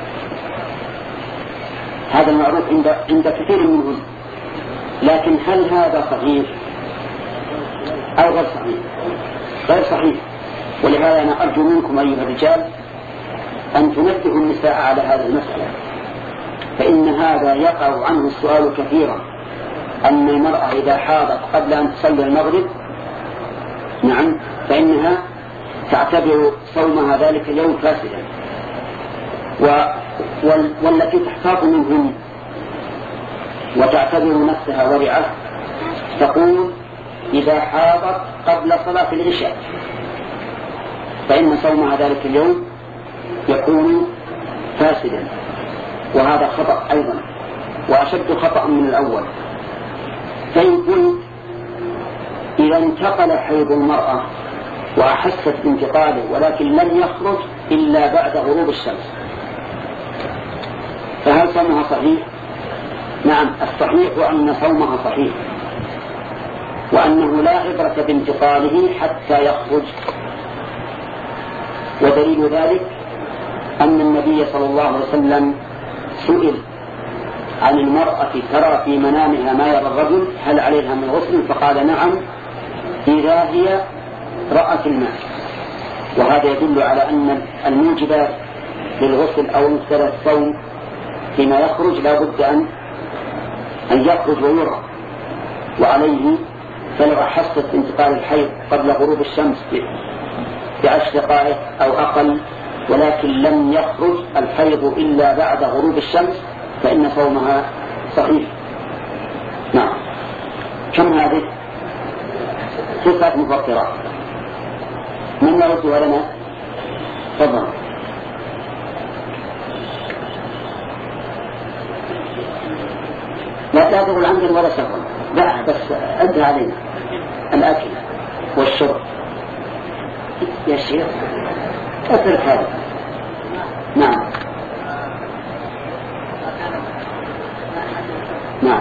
هذا المعروف عند عند كثير منهم، لكن هل هذا صحيح أو غير صحيح؟ غير صحيح. ولهذا أنا أرجو منكم أيها الرجال أن تنبهوا النساء على هذه المسألة، فإن هذا يقع عنه السؤال كثيرا، أن المرأة إذا حاضت قبل أن تصلي المغرب نعم فإنها تعتبر صومها ذلك اليوم فاسدا، والتي تحتاط منهن وتعتبر نفسها ورعة تقول إذا حاضت قبل صلاة العشاء فإن صومها ذلك اليوم يكون فاسدا، وهذا خطأ أيضا وأشد خطأ من الأول. فإن قلت إذا انتقل حيض المرأة وأحست بانتقاله ولكن لم يخرج إلا بعد غروب الشمس فهل صومها صحيح؟ نعم، الصحيح أن صومها صحيح، وأنه لا عبرة بانتقاله حتى يخرج. ودليل ذلك أن النبي صلى الله عليه وسلم سئل عن المرأة ترى في منامها ما يرى الرجل هل عليها من غسل؟ فقال نعم إذا هي رأت الماء. وهذا يدل على أن الموجبات للغسل أو مقتضى الصوم فيما يخرج لا بد أن أن يخرج ويرى. وعليه فلو أحست انتقال الحيض قبل غروب الشمس بعشر دقائق أو أقل ولكن لم يخرج الحيض إلا بعد غروب الشمس فإن صومها صحيح. نعم. كم هذه؟ تسعة مفطرات. من يردها لنا؟ تفضل. لا تأكل عمدا ولا سهوا، لا بس أدها علينا الأكل والشرب يا شيخ اترك هذا. نعم نعم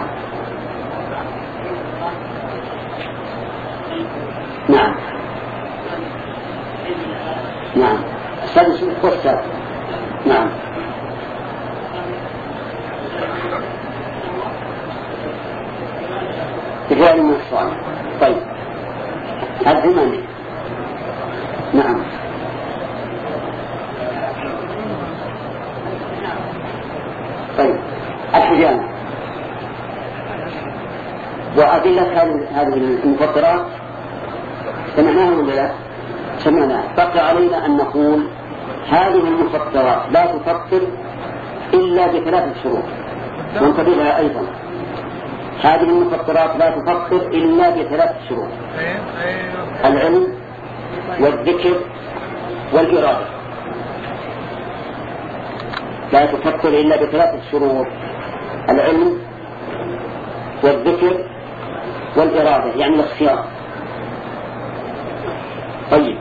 نعم نعم السادس والسابع. نعم بفعل من الصالح. طيب الزمن. نعم طيب الحجامة وأدلة هذه المفطرات سمعناها ولا لا؟ سمعناها. بقي علينا أن نقول هذه المفطرات لا تفطر إلا بثلاثة شروط، وانتبه لها أيضا. هذه المفطرات لا تفطر إلا بثلاث شروط: العلم والذكر والإرادة. لا تفطر إلا بثلاث شروط: العلم والذكر والإرادة، يعني الاختيار. طيب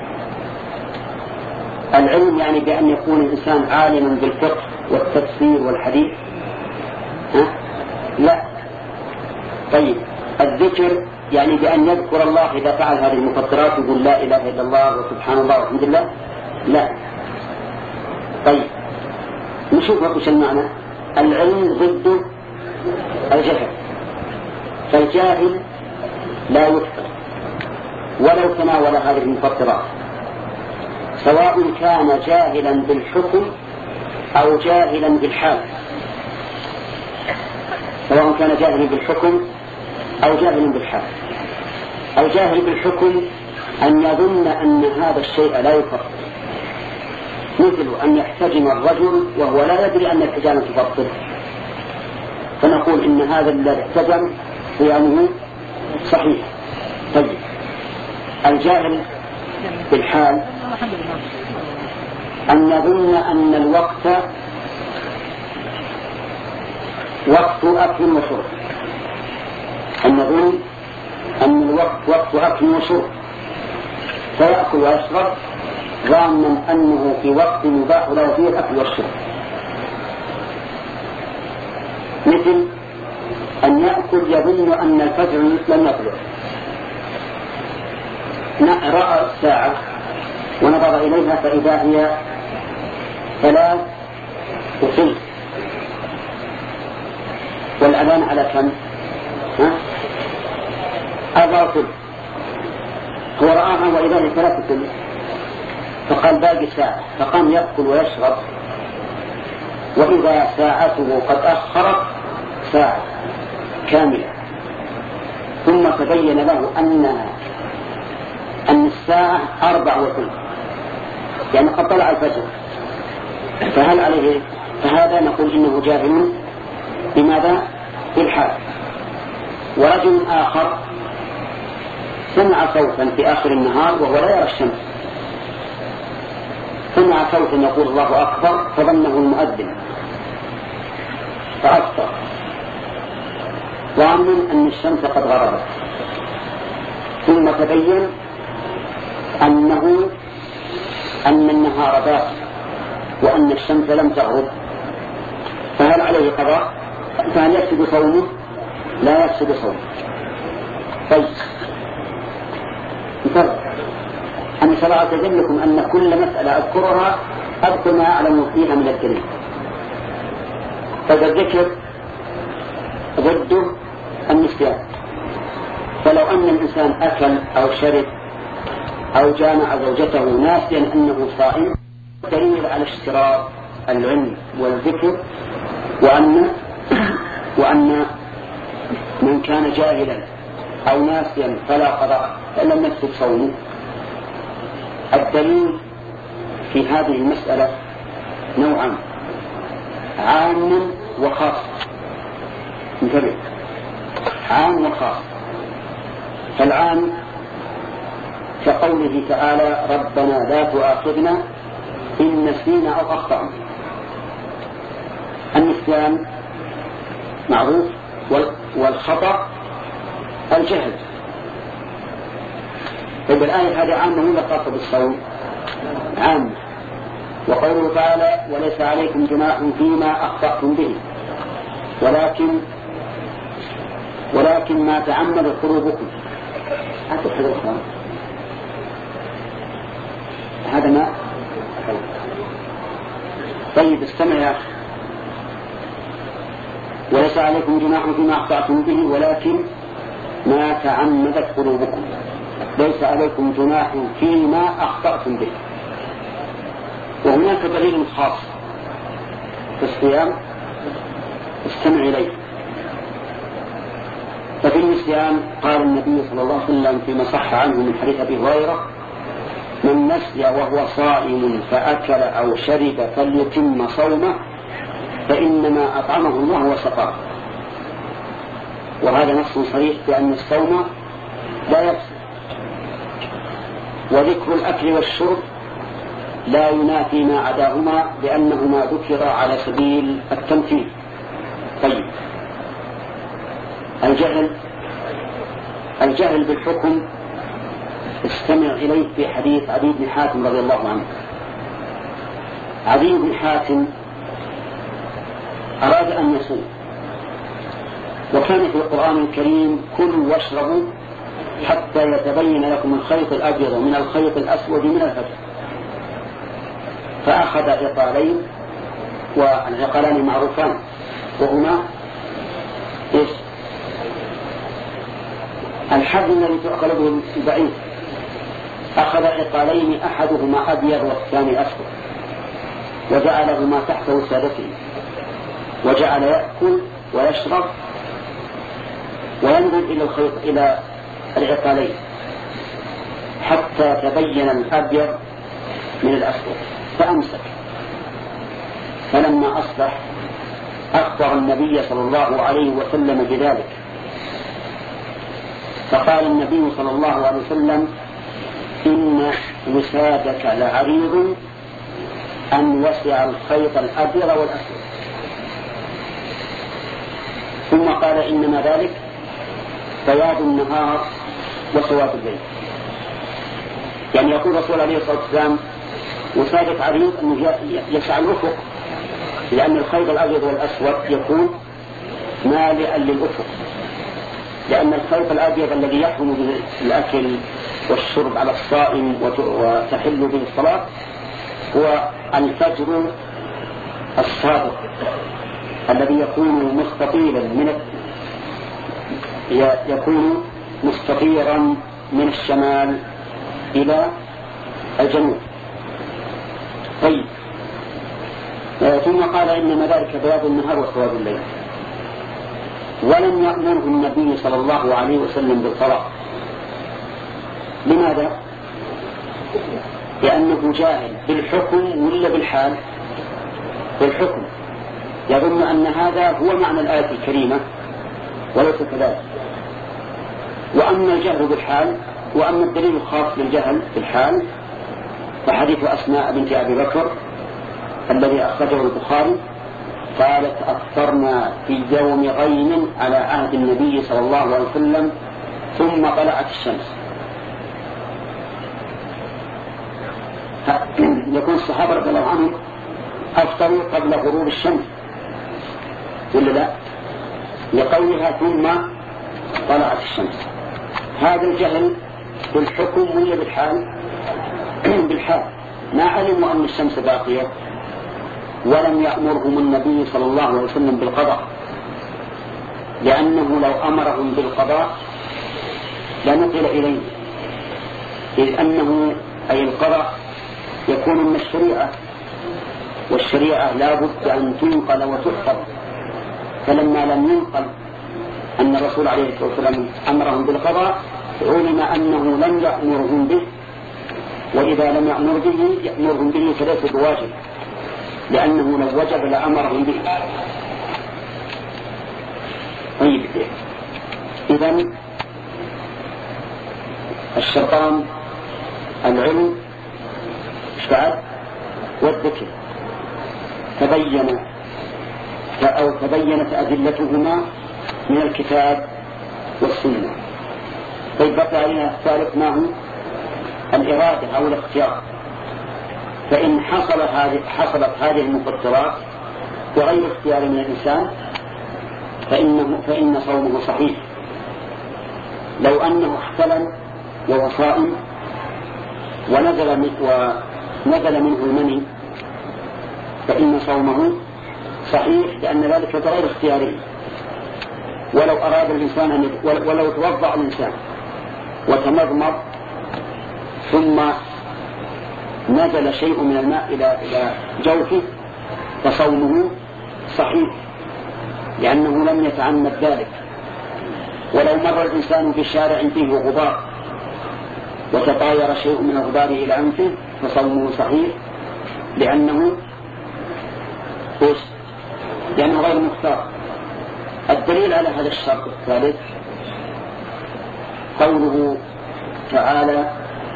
العلم يعني بأن يكون الإنسان عالما بالفقه والتفسير والحديث؟ ها؟ لا. طيب الذكر يعني بأن يذكر الله إذا فعل هذه المفطرات، يقول لا إله إلا الله وسبحان الله والحمد لله؟ لا. طيب نشوف وش المعنى. العلم ضد الجهل، فالجاهل لا يفطر ولو تناول هذه المفطرات، سواء كان جاهلا بالحكم أو جاهلا بالحال. سواء كان جاهلا بالحكم أو جاهلا بالحال. الجاهل بالحكم أن يظن أن هذا الشيء لا يفطر، مثل أن يحتجم الرجل وهو لا يدري أن الحجامة تفطر، فنقول إن هذا الذي احتجم صيامه صحيح. طيب الجاهل بالحال أن يظن أن الوقت وقت أكل وشرب، أن يظن أن الوقت وقت أكل وشرب فيأكل ويشرب ظانا أنه في وقت مباح له فيه الأكل والشرب، مثل أن يأكل يظن أن الفجر لم يطلع رأى الساعة ونظر إليها فإذا هي ثلاث وثلث، والأذان على كم؟ أربع وثلث. هو رآها وإذا هي ثلاث وثلث، فقال باقي ساعة، فقام يأكل ويشرب، وإذا ساعته قد أخرت ساعة كاملة، ثم تبين له أنها أن الساعة أربع وثلث، يعني قد طلع الفجر، فهل عليه؟ فهذا نقول إنه جاهل بماذا؟ بالحال. ورجل آخر سمع صوتا في آخر النهار وهو لا يرى الشمس، سمع صوتا يقول الله أكبر فظنه المؤذن فأفطر، وظن أن الشمس قد غربت، ثم تبين أنه أن النهار باقي وأن الشمس لم تغرب، فهل عليه قضاء؟ فهل يفسد صومه؟ لا يفسد صومه. طيب انتظر، أنا شرع أتذكر لكم أن كل مسألة أذكرها أذكر ما أعلم فيها من الدليل، فالذكر ضده النسيان. فلو أن الإنسان أكل أو شرب أو جامع زوجته ناسيا أنه صائم دليل على اشتراط العلم والذكر، وأن وأن من كان جاهلا أو ناسيا فلا قضاء لم يفسد صومه. الدليل في هذه المسألة نوعان، عام وخاص. انتبه، عام وخاص. فالعام كقوله تعالى ربنا لا تؤاخذنا إن نسينا أو أخطأنا. النسيان معروف، والخطأ الجهل. طيب الآية هذه عامة ولا خاصة بالصوم؟ عامة. وقوله تعالى وليس عليكم جناح فيما أخطأتم به ولكن ولكن ما تعمدت قلوبكم. هذا ما طيب استمع يا أخي. وليس عليكم جناح فيما أخطأتم به ولكن ما تعمدت قلوبكم. ليس عليكم جناح فيما أخطأتم به. وهناك دليل خاص في الصيام استمع إليه. ففي النسيان قال النبي صلى الله عليه وسلم فيما صح عنه من حديث أبي هريرة من نسي وهو صائم فأكل أو شرب فليتم صومه فإنما أطعمه الله وسقاه. وهذا نص صريح بأن الصوم لا يفسد، وذكر الأكل والشرب لا ينافي ما عداهما لأنهما ذكر على سبيل التمثيل. طيب الجهل الجهل بالحكم استمع إليه في حديث عدي بن حاتم رضي الله عنه. عدي بن حاتم أراد أن يصوم، وكان في القرآن الكريم كلوا واشربوا حتى يتبين لكم الخيط الأبيض من الخيط الأسود من الفجر، فأخذ عقالين، والعقالان معروفان وهما إيش؟ الحد الذي تؤكل به البعير. أخذ عقالين أحدهما أبيض والثاني أسود وجعلهما تحت وسادته، وجعل يأكل ويشرب وينظر إلى الخيط إلى العقالين حتى تبين الأبيض من الأسود فأمسك. فلما أصبح أخبر النبي صلى الله عليه وسلم بذلك، فقال النبي صلى الله عليه وسلم إن وسادك لعريض أن وسع الخيط الأبيض والأسود. ثم قال إنما ذلك بياض النهار وسواد الليل. يعني يقول الرسول عليه الصلاة والسلام وسادك عريض أنه يسع الأفق، لأن الخيط الأبيض والأسود يكون مالئا للأفق، لأن الخيط الأبيض الذي يحرم به الأكل والشرب على الصائم وتحل به الصلاة هو الفجر الصادق الذي يكون مستطيلا من يكون مستطيرا من الشمال إلى الجنوب. طيب، ثم قال إنما ذلك بياض النهار وسواد الليل. ولم يأمره النبي صلى الله عليه وسلم بالقضاء. لماذا؟ لأنه جاهل بالحكم ولا بالحال؟ بالحكم، يظن أن هذا هو معنى الآية الكريمة وليس كذلك. وأما الجهل بالحال، وأما الدليل الخاص للجهل بالحال فحديث أسماء بنت أبي بكر الذي أخرجه البخاري قالت أفطرنا في يوم غيم على عهد النبي صلى الله عليه وسلم ثم طلعت الشمس. يكون الصحابة رضي الله عنهم أفطروا قبل غروب الشمس ولا لا؟ لقولها ثم طلعت الشمس. هذا الجهل بالحكم ولا بالحال؟ بالحال. ما علموا أن الشمس باقية، ولم يأمرهم النبي صلى الله عليه وسلم بالقضاء، لأنه لو أمرهم بالقضاء لنقل إليه، إذ أنه أي القضاء يكون من الشريعة، والشريعة لا بد أن تنقل وتحفظ. فلما لم ينقل أن الرسول عليه الصلاة والسلام أمرهم بالقضاء علم أنه لم يأمرهم به، وإذا لم يأمر به يأمرهم به فليس بواجب، لأنه لو وجب لأمرهم به. طيب، إذن الشيطان العلم بعد والذكر تبين أو تبينت أدلتهما من الكتاب والسنة. طيب، بقى علينا الثالث ما هو؟ الإرادة أو الاختيار. فإن حصل هذه حصلت هذه المقدرات بغير اختيار من الإنسان فإنه فإن صومه صحيح. لو أنه احتلم وهو صائم ونزل ونزل منه المني فإن صومه صحيح، لأن ذلك بغير اختياره. ولو أراد الإنسان أن ولو توضأ الإنسان وتمضمض ثم نزل شيء من الماء إلى إلى جوفه فصومه صحيح، لأنه لم يتعمد ذلك. ولو مر الإنسان في شارع فيه غبار وتطاير شيء من الغبار إلى أنفه فصومه صحيح، لأنه إيش؟ لأنه غير مختار. الدليل على هذا الشرط الثالث قوله تعالى: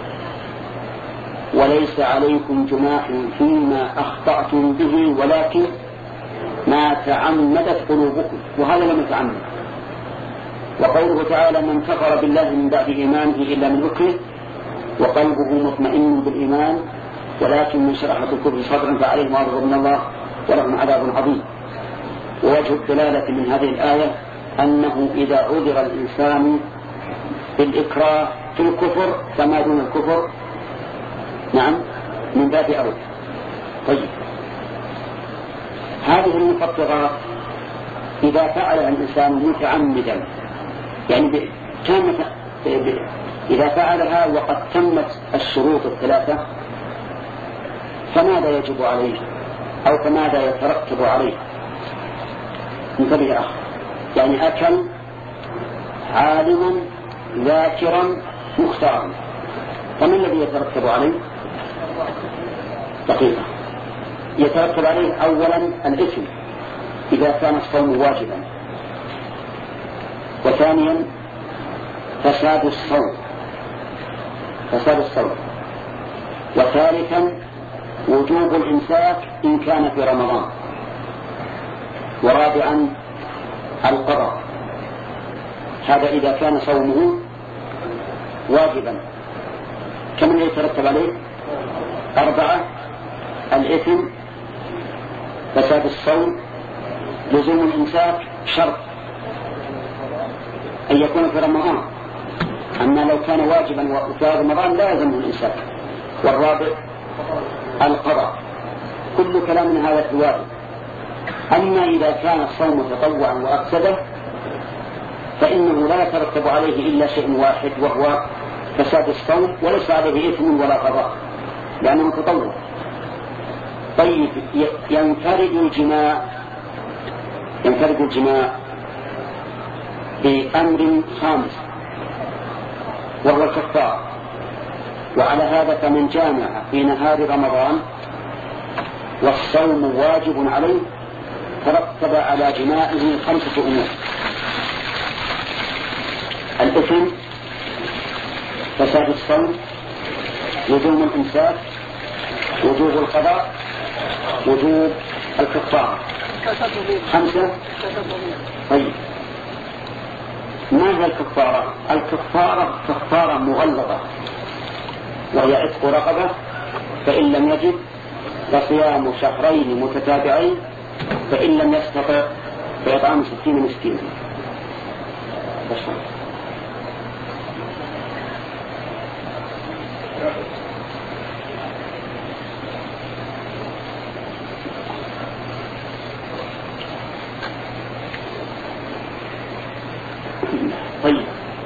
وليس عليكم جناح فيما أخطأتم به ولكن ما تعمدت قلوبكم، وهذا لم يتعمد. وقوله تعالى: من كفر بالله من بعد إيمانه إلا من أكره وقلبه مطمئن بالإيمان ولكن من شرح بالكفر صدرا فعليهم غضب من الله ولهم عذاب عظيم. ووجه الدلالة من هذه الآية أنه إذا عذر الإنسان بالإكراه في الكفر فما دون الكفر نعم من باب أولى. طيب، هذه المفطرات إذا فعلها الإنسان متعمدا، يعني تمت إذا فعلها وقد تمت الشروط الثلاثة فماذا يجب عليه أو فماذا يترتب عليه؟ انتبه أخ، يعني أكل عالما ذاكرا مختارا، فما الذي يترتب عليه؟ دقيقة. يترتب عليه أولا الإثم إذا كان الصوم واجبا، وثانيا فساد الصوم فساد الصوم وثالثا وجوب الإمساك إن كان في رمضان، ورابعا القضاء. هذا إذا كان صومه واجبا. كم يترتب عليه؟ أربعة: الإثم، فساد الصوم، لزوم الإمساك شرط، أن يكون في رمضان. أما لو كان واجبا وفي رمضان لا يلزمه الإمساك. والرابع القضاء. كل كلام من هذا في الواجب. أما إذا كان الصوم تطوعا وأفسده فإنه لا يترتب عليه إلا شيء واحد وهو فساد الصوم، وليس عليه إثم ولا قضاء لأنه تطوع. طيب ينفرد الجماع ينفرد الجماع بأمر خامس وهو الكفارة. وعلى هذا فمن جامع في نهار رمضان والصوم واجب عليه ترتب على جماعه خمسة أمور: الإثم، فساد الصوم، لزوم الإمساك، وجوب القضاء، وجوب الكفارة. خمسة. طيب ما هي الكفارة؟ الكفارة كفارة مغلظة وهي عتق رقبة، فإن لم يجد فصيام شهرين متتابعين، فإن لم يستطع فإطعام ستين مسكينا. طيب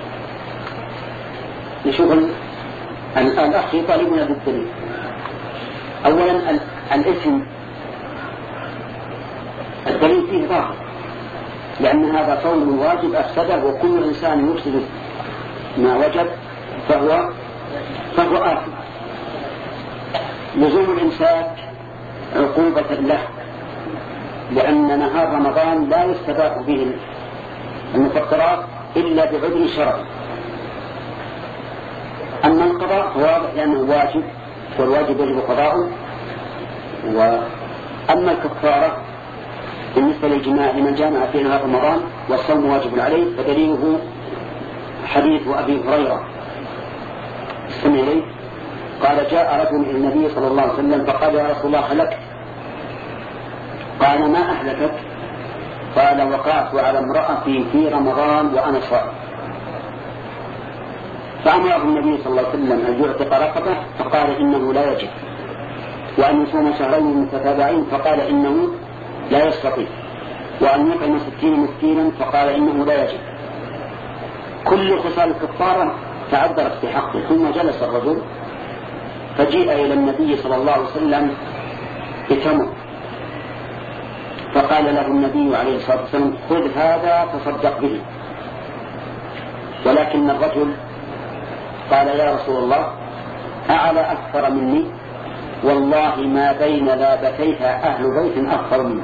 نشوف الأخ يطالبنا بالدليل. أولا الإثم الدليل فيه ظاهر، لأن هذا صوم واجب أفسده، وكل إنسان يفسد ما وجب فهو فهو آثم. لزوم الإمساك عقوبة له، لأن نهار رمضان لا يستباح به المفطرات إلا بعذر شرعي. أما القضاء هو لأنه واجب، والواجب يجب قضاؤه. وأما الكفارة بالنسبة للجماع لمن جامع في نهار رمضان والصوم واجب عليه فدليله حديث أبي هريرة استمع إليه. قال: جاء رجل إلى النبي صلى الله عليه وسلم فقال: يا رسول الله هلكت. قال: ما أهلكت؟ قال: وقعت على امرأتي في رمضان وأنا صائم. فأمره النبي صلى الله عليه وسلم أن يعتق رقبة، فقال: إنه لا يجب. وأن يصوم شهرين متتابعين، فقال: إنه لا يستطيع. وأن يطعم ستين مسكينا، فقال: إنه لا يجب. كل خصال الكفارة تعذرت في حقه. ثم جلس الرجل فجيء إلى النبي صلى الله عليه وسلم بتمر، فقال له النبي عليه الصلاة والسلام: خذ هذا تصدق به. ولكن الرجل قال: يا رسول الله، أعلى أكثر مني، والله ما بين لابتيها أهل بيت أكثر مني.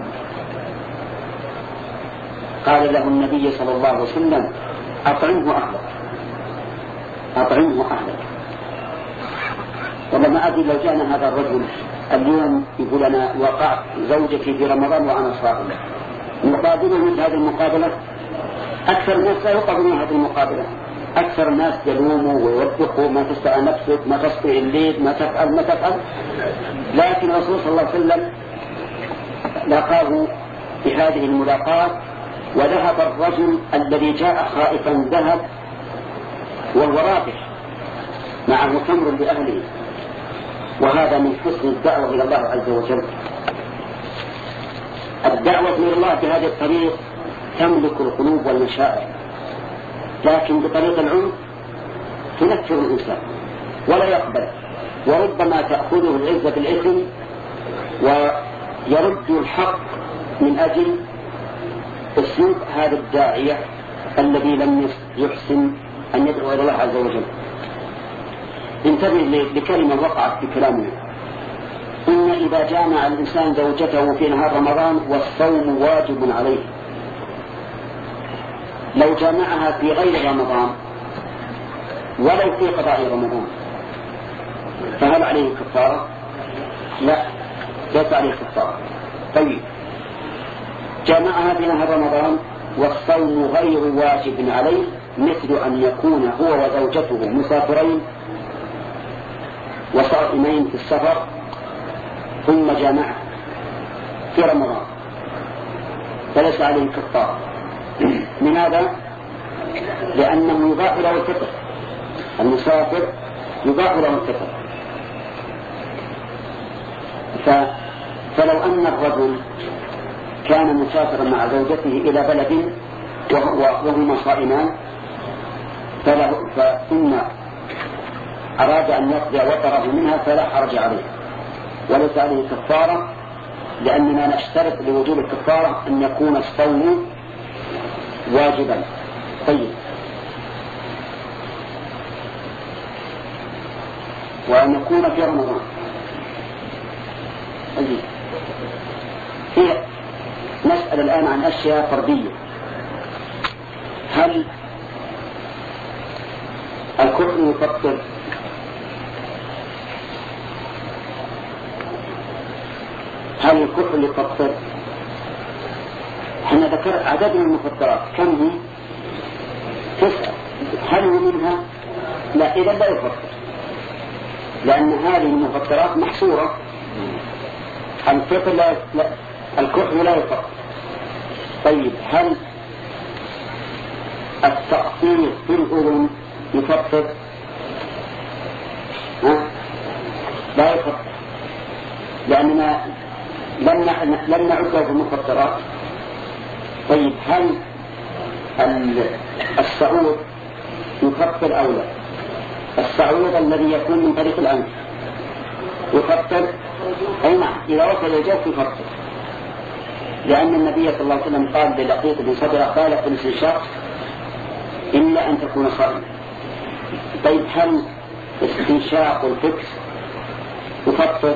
قال له النبي صلى الله عليه وسلم: أطعمه أهلك، أطعمه أهلك. والله ما أدري لو جاءنا هذا الرجل اليوم يقول: أنا وقعت زوجتي في رمضان وأنا صائم، نقابله مثل هذه المقابلة؟ أكثر الناس لا يقابلون هذه المقابلة. أكثر الناس يلوموا ويوبخوا: ما تستطيع نفسك، ما تستطيع الليل، ما تفعل ما تفعل. لكن الرسول صلى الله عليه وسلم لاقاه بهذه الملاقاة، وذهب الرجل الذي جاء خائفا ذهب وهو رابح معه تمر لأهله. وهذا من حسن الدعوة إلى الله عز وجل. الدعوة إلى الله بهذا الطريق تملك القلوب والمشاعر، لكن بطريق العنف تنفر الإنسان ولا يقبل، وربما تأخذه العزة بالإثم ويرد الحق من أجل أسلوب هذا الداعية الذي لم يحسن أن يدعو إلى الله عز وجل. انتبه لكلمة وقعت في كلامه: إن إذا جامع الإنسان زوجته في نهار رمضان والصوم واجب عليه. لو جامعها في غير رمضان ولو في قضاء رمضان فهل عليه كفارة؟ لا، ليس عليه كفارة. طيب جامعها في نهار رمضان والصوم غير واجب عليه، مثل أن يكون هو وزوجته مسافرين وصائمين في السفر ثم جامعها في رمضان فليس عليه كفارة. لماذا؟ لأنه يباح له الفطر، المسافر يباح له الفطر. فلو أن الرجل كان مسافرا مع زوجته إلى بلد وهما صائمان ثم أراد أن يقضي وطره منها فلا حرج عليه وليس عليه كفارة، لأننا نشترط لوجوب الكفارة أن يكون الصوم واجبا. طيب، وأن يكون في رمضان. طيب، هي نسأل الآن عن أشياء فردية. هل الكحل يفطر؟ هل الكحل يفطر؟ احنا ذكر عدد من المفطرات، كم هي؟ تسعة. هل هو منها؟ لا، إذا لا يفطر، لأن هذه المفطرات محصورة. الفطر لا, لا الكحل لا يفطر. طيب، هل التقطير في الأذن يفطر؟ ها؟ لا يفطر، لأننا لم نعده في المفطرات. طيب، هل السعود يفطر أو لا؟ السعود الذي يكون من طريق الأنف يفطر؟ أي نعم، إذا وصل الجوف يفطر، لأن النبي صلى الله عليه وسلم قال للقيط بن صدر قال في الاستنشاق إلا أن تكون صائما. طيب، هل استنشاق الفكس يفطر؟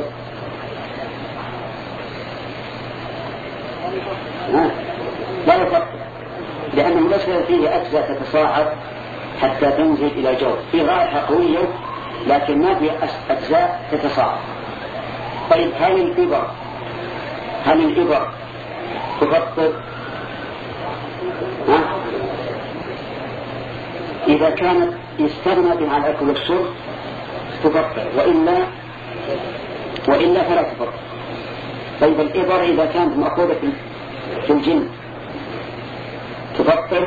لا يفطر، لأنه ليس فيه أجزاء تتصاعد حتى تنزل إلى جوف، في رائحة قوية لكن ما في أجزاء تتصاعد. طيب، هل الإبر هل الإبر تفطر؟ إذا كانت يستغنى بها عن الأكل والشرب تفطر، وإلا وإلا فلا تفطر. طيب، الإبر إذا كانت مأخوذة في الجن تفطر؟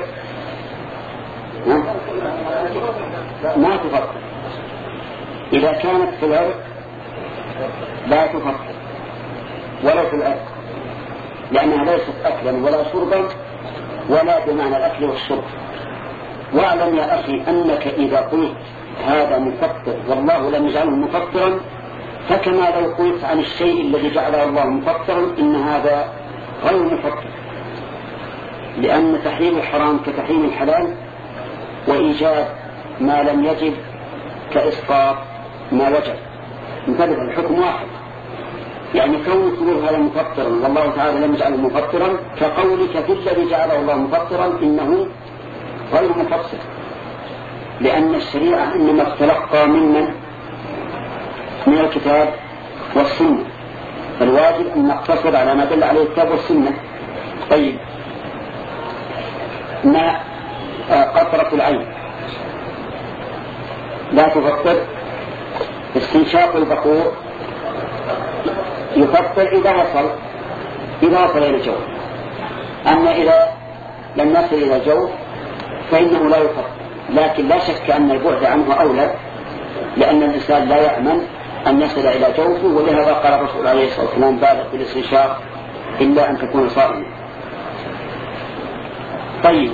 ما تفطر. إذا كانت في العرق لا تفطر ولا في الأكل، لأنها ليست أكلا ولا شربا ولا بمعنى الأكل والشرب. واعلم يا أخي أنك إذا قلت هذا مفطر والله لم يجعله مفطرا، فكما لو قلت عن الشيء الذي جعله الله مفطرا إن هذا غير مفطر، لأن تحريم الحرام كتحريم الحلال، وإيجاد ما لم يجب كإسقاط ما وجب، مثل الحكم واحد. يعني كون تقول هذا مفطرا والله تعالى لم يجعله مفطرا كقولك في الذي جعله الله مفطرا إنه غير مفطر، لأن الشريعة إنما تتلقى ممن من الكتاب والسنة، فالواجب أن نقتصر على ما دل عليه الكتاب والسنة. طيب، ما قطرة العين لا تفطر. استنشاق البخور يفطر إذا وصل إذا وصل إلى الجوف، أما إذا لم يصل إلى الجوف فإنه لا يفطر. لكن لا شك أن البعد عنه أولى، لأن الإنسان لا يأمن أن يصل إلى جوفه، ولهذا قال الرسول عليه الصلاة والسلام بالغ في الاستنشاق إلا أن تكون صائما. طيب،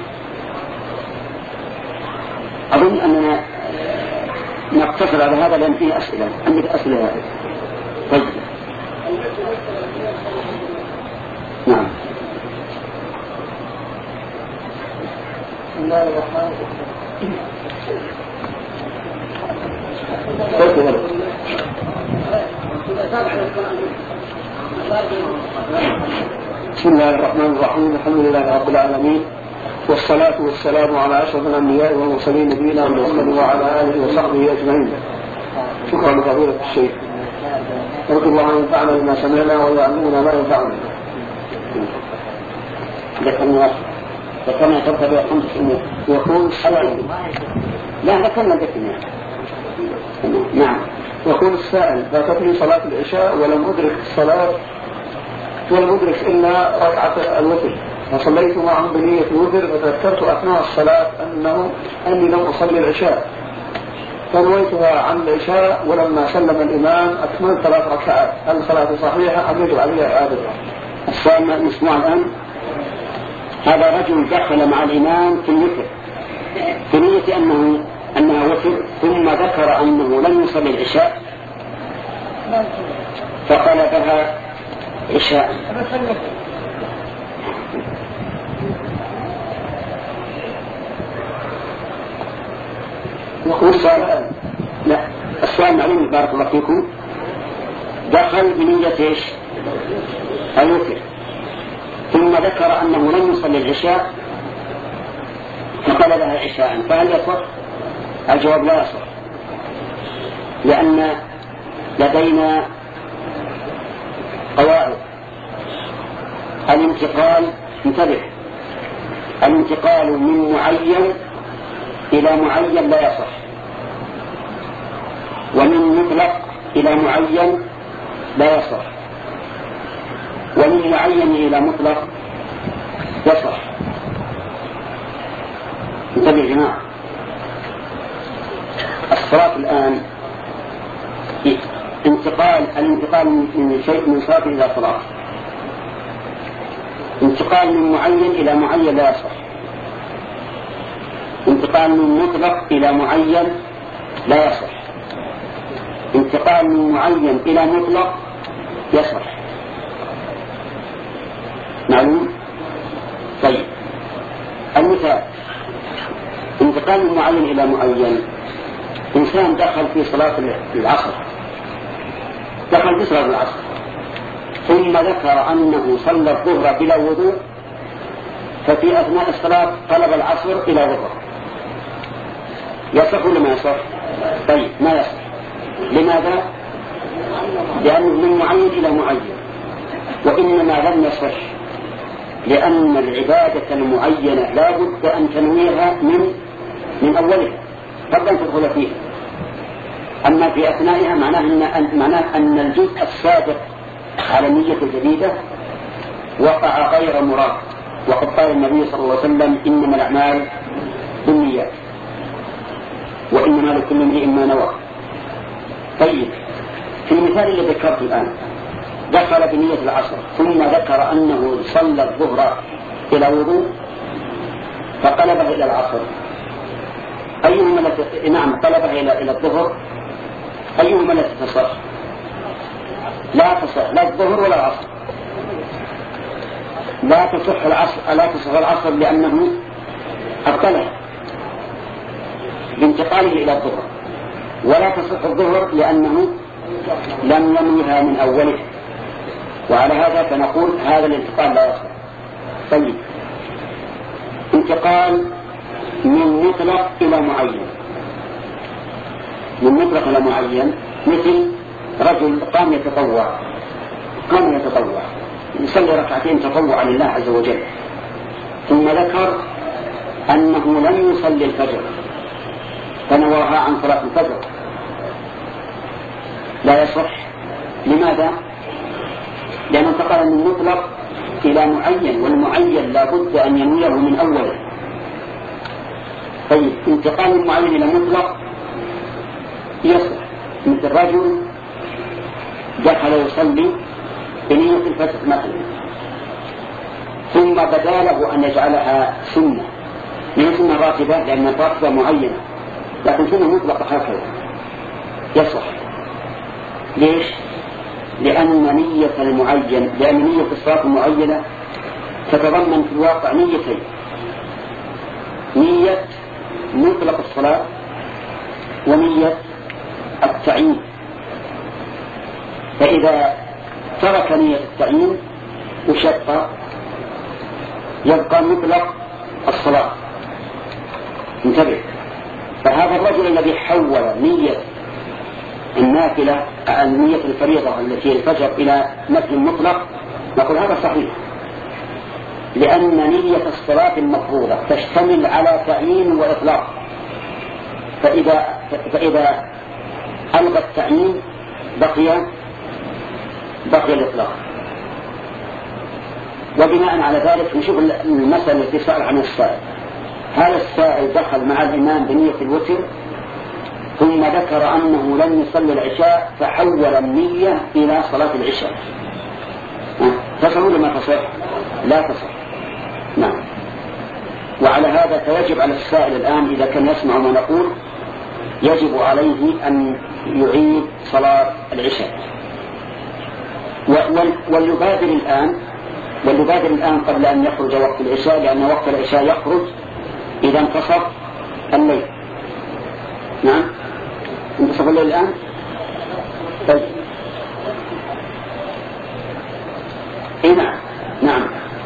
أظن أننا نقتصر على هذا لأن فيه أسئلة. عندك أسئلة هذه؟ طيب، نعم. بسم الله الرحمن الرحيم. بسم الله الرحمن الرحيم. الحمد لله رب العالمين، والصلاة والسلام على أشرف الأنبياء والمرسلين نبينا محمد وعلى آله وصحبه أجمعين. شكرا لفضيلة الشيخ، نرجو الله أن ينفعنا بما سمعنا ويعلمنا ما ينفعنا. ذكرنا ذكرنا ترتبع خمس أمور يقول السائل. لا ذكرنا ذكرنا نعم. يقول السائل: فاتتني صلاة العشاء ولم أدرك الصلاة ولم أدرك إلا ركعة الوتر، فصليت معهم بنية الوتر فتذكرت أثناء الصلاة أنه أني لم أصلي العشاء فنويتها عن العشاء ولما سلم الإمام أكملت ثلاث ركعات. هل الصلاة صحيحة أم يجب عليها إعادتها؟ السؤال مسموع الآن. هذا رجل دخل مع الإمام في الوتر في نية أنه أنها وتر ثم ذكر أنه لم يصلي العشاء فقلبها عشاء. والسؤال لا السؤال معلوم بارك الله فيكم. دخل بنية ايش؟ الوتر ثم ذكر أنه لم يصلي العشاء فقلبها عشاء فهل يصح؟ الجواب لا يصح، لأن لدينا قواعد. الانتقال انتبه الانتقال من معين إلى معين لا يصح، ومن مطلق إلى معين لا يصح، ومن معين إلى مطلق يصح. انتبه يا جماعة. الصلاة الآن انتقال الانتقال من شيء من صلاة إلى صلاة، انتقال من معين إلى معين لا يصح، انتقال من مطلق إلى معين لا يصح، انتقال من معين إلى مطلق يصح. معلوم؟ طيب المثال انتقال من معين إلى معين. إنسان دخل في صلاة العصر دخل في صلاة العصر ثم ذكر أنه صلى الظهر بلا وضوء ففي أثناء الصلاة طلب العصر إلى ظهر. يصح ولا ما يصح؟ طيب ما يصح. لماذا؟ لأنه من معين إلى معين، وإنما لم يصح لأن العبادة المعينة لا بد أن تنويها من من أولها قبل أن تدخل فيها. أما في أثنائها معناه أن, معناه أن الجزء السابق على النية الجديدة وقع غير مراد، وقد قال النبي صلى الله عليه وسلم إنما الأعمال بالنيات وإنما لكل امرئ ما نوى. طيب في المثال الذي ذكرته الآن دخل بنية العصر ثم ذكر أنه صلى الظهر إلى وضوء فقلبه إلى العصر. أيهما التي نعم قلبه إلى إلى الظهر أيهما التي تصح؟ لا تصح لا الظهر ولا العصر. لا تصح العصر لا تصح العصر لأنه أبطله بانتقاله إلى الظهر، ولا تصح الظهر لأنه لم ينويها من أوله، وعلى هذا فنقول هذا الانتقال لا يصح. طيب انتقال من مطلق إلى معين من مطلق إلى معين مثل رجل قام يتطوع قام يتطوع يصلي ركعتين تطوعا لله عز وجل ثم ذكر أنه لم يصلي الفجر فنواها عن صلاة الفجر. لا يصح. لماذا؟ لأنه انتقل من مطلق إلى معين، والمعين لا بد أن ينويه من أوله. طيب انتقال من معين إلى مطلق يصح، مثل رجل دخل يصلي بنية الفجر مثلا ثم بدا له أن يجعلها سنة من سنة راتبة لأن الراتبة معينة لكن سنة مطلقة هكذا يصح. ليش؟ لأن نية المعين لأن نية الصلاة المعينة تتضمن في الواقع نيتين: نية مطلق الصلاة ونية التعيين. فإذا ترك نية التعيين وشق يبقى مطلق الصلاة. انتبه. فهذا الرجل الذي حول نية النافلة عن نية الفريضة التي الفجر إلى نفل مطلق نقول هذا صحيح، لأن نية الصلاة المفروضة تشتمل على تعيين وإطلاق، فإذا, فإذا ألغى التعيين بقي بقي الإطلاق. وبناء على ذلك نشوف المسألة التي سأل عنها السائل. هذا السائل دخل مع الإمام بنية الوتر ثم ذكر أنه لم يصلي العشاء فحول النية إلى صلاة العشاء، تصح ولا ما تصح؟ لا تصح. نعم. وعلى هذا فيجب على السائل الآن إذا كان يسمع ما نقول يجب عليه أن يعيد صلاة العشاء، وليبادر الآن وليبادر الآن قبل أن يخرج وقت العشاء، لأن وقت العشاء يخرج إذا انتصف الليل. نعم، انتصف الليل الآن. طيب. إيه نعم نعم.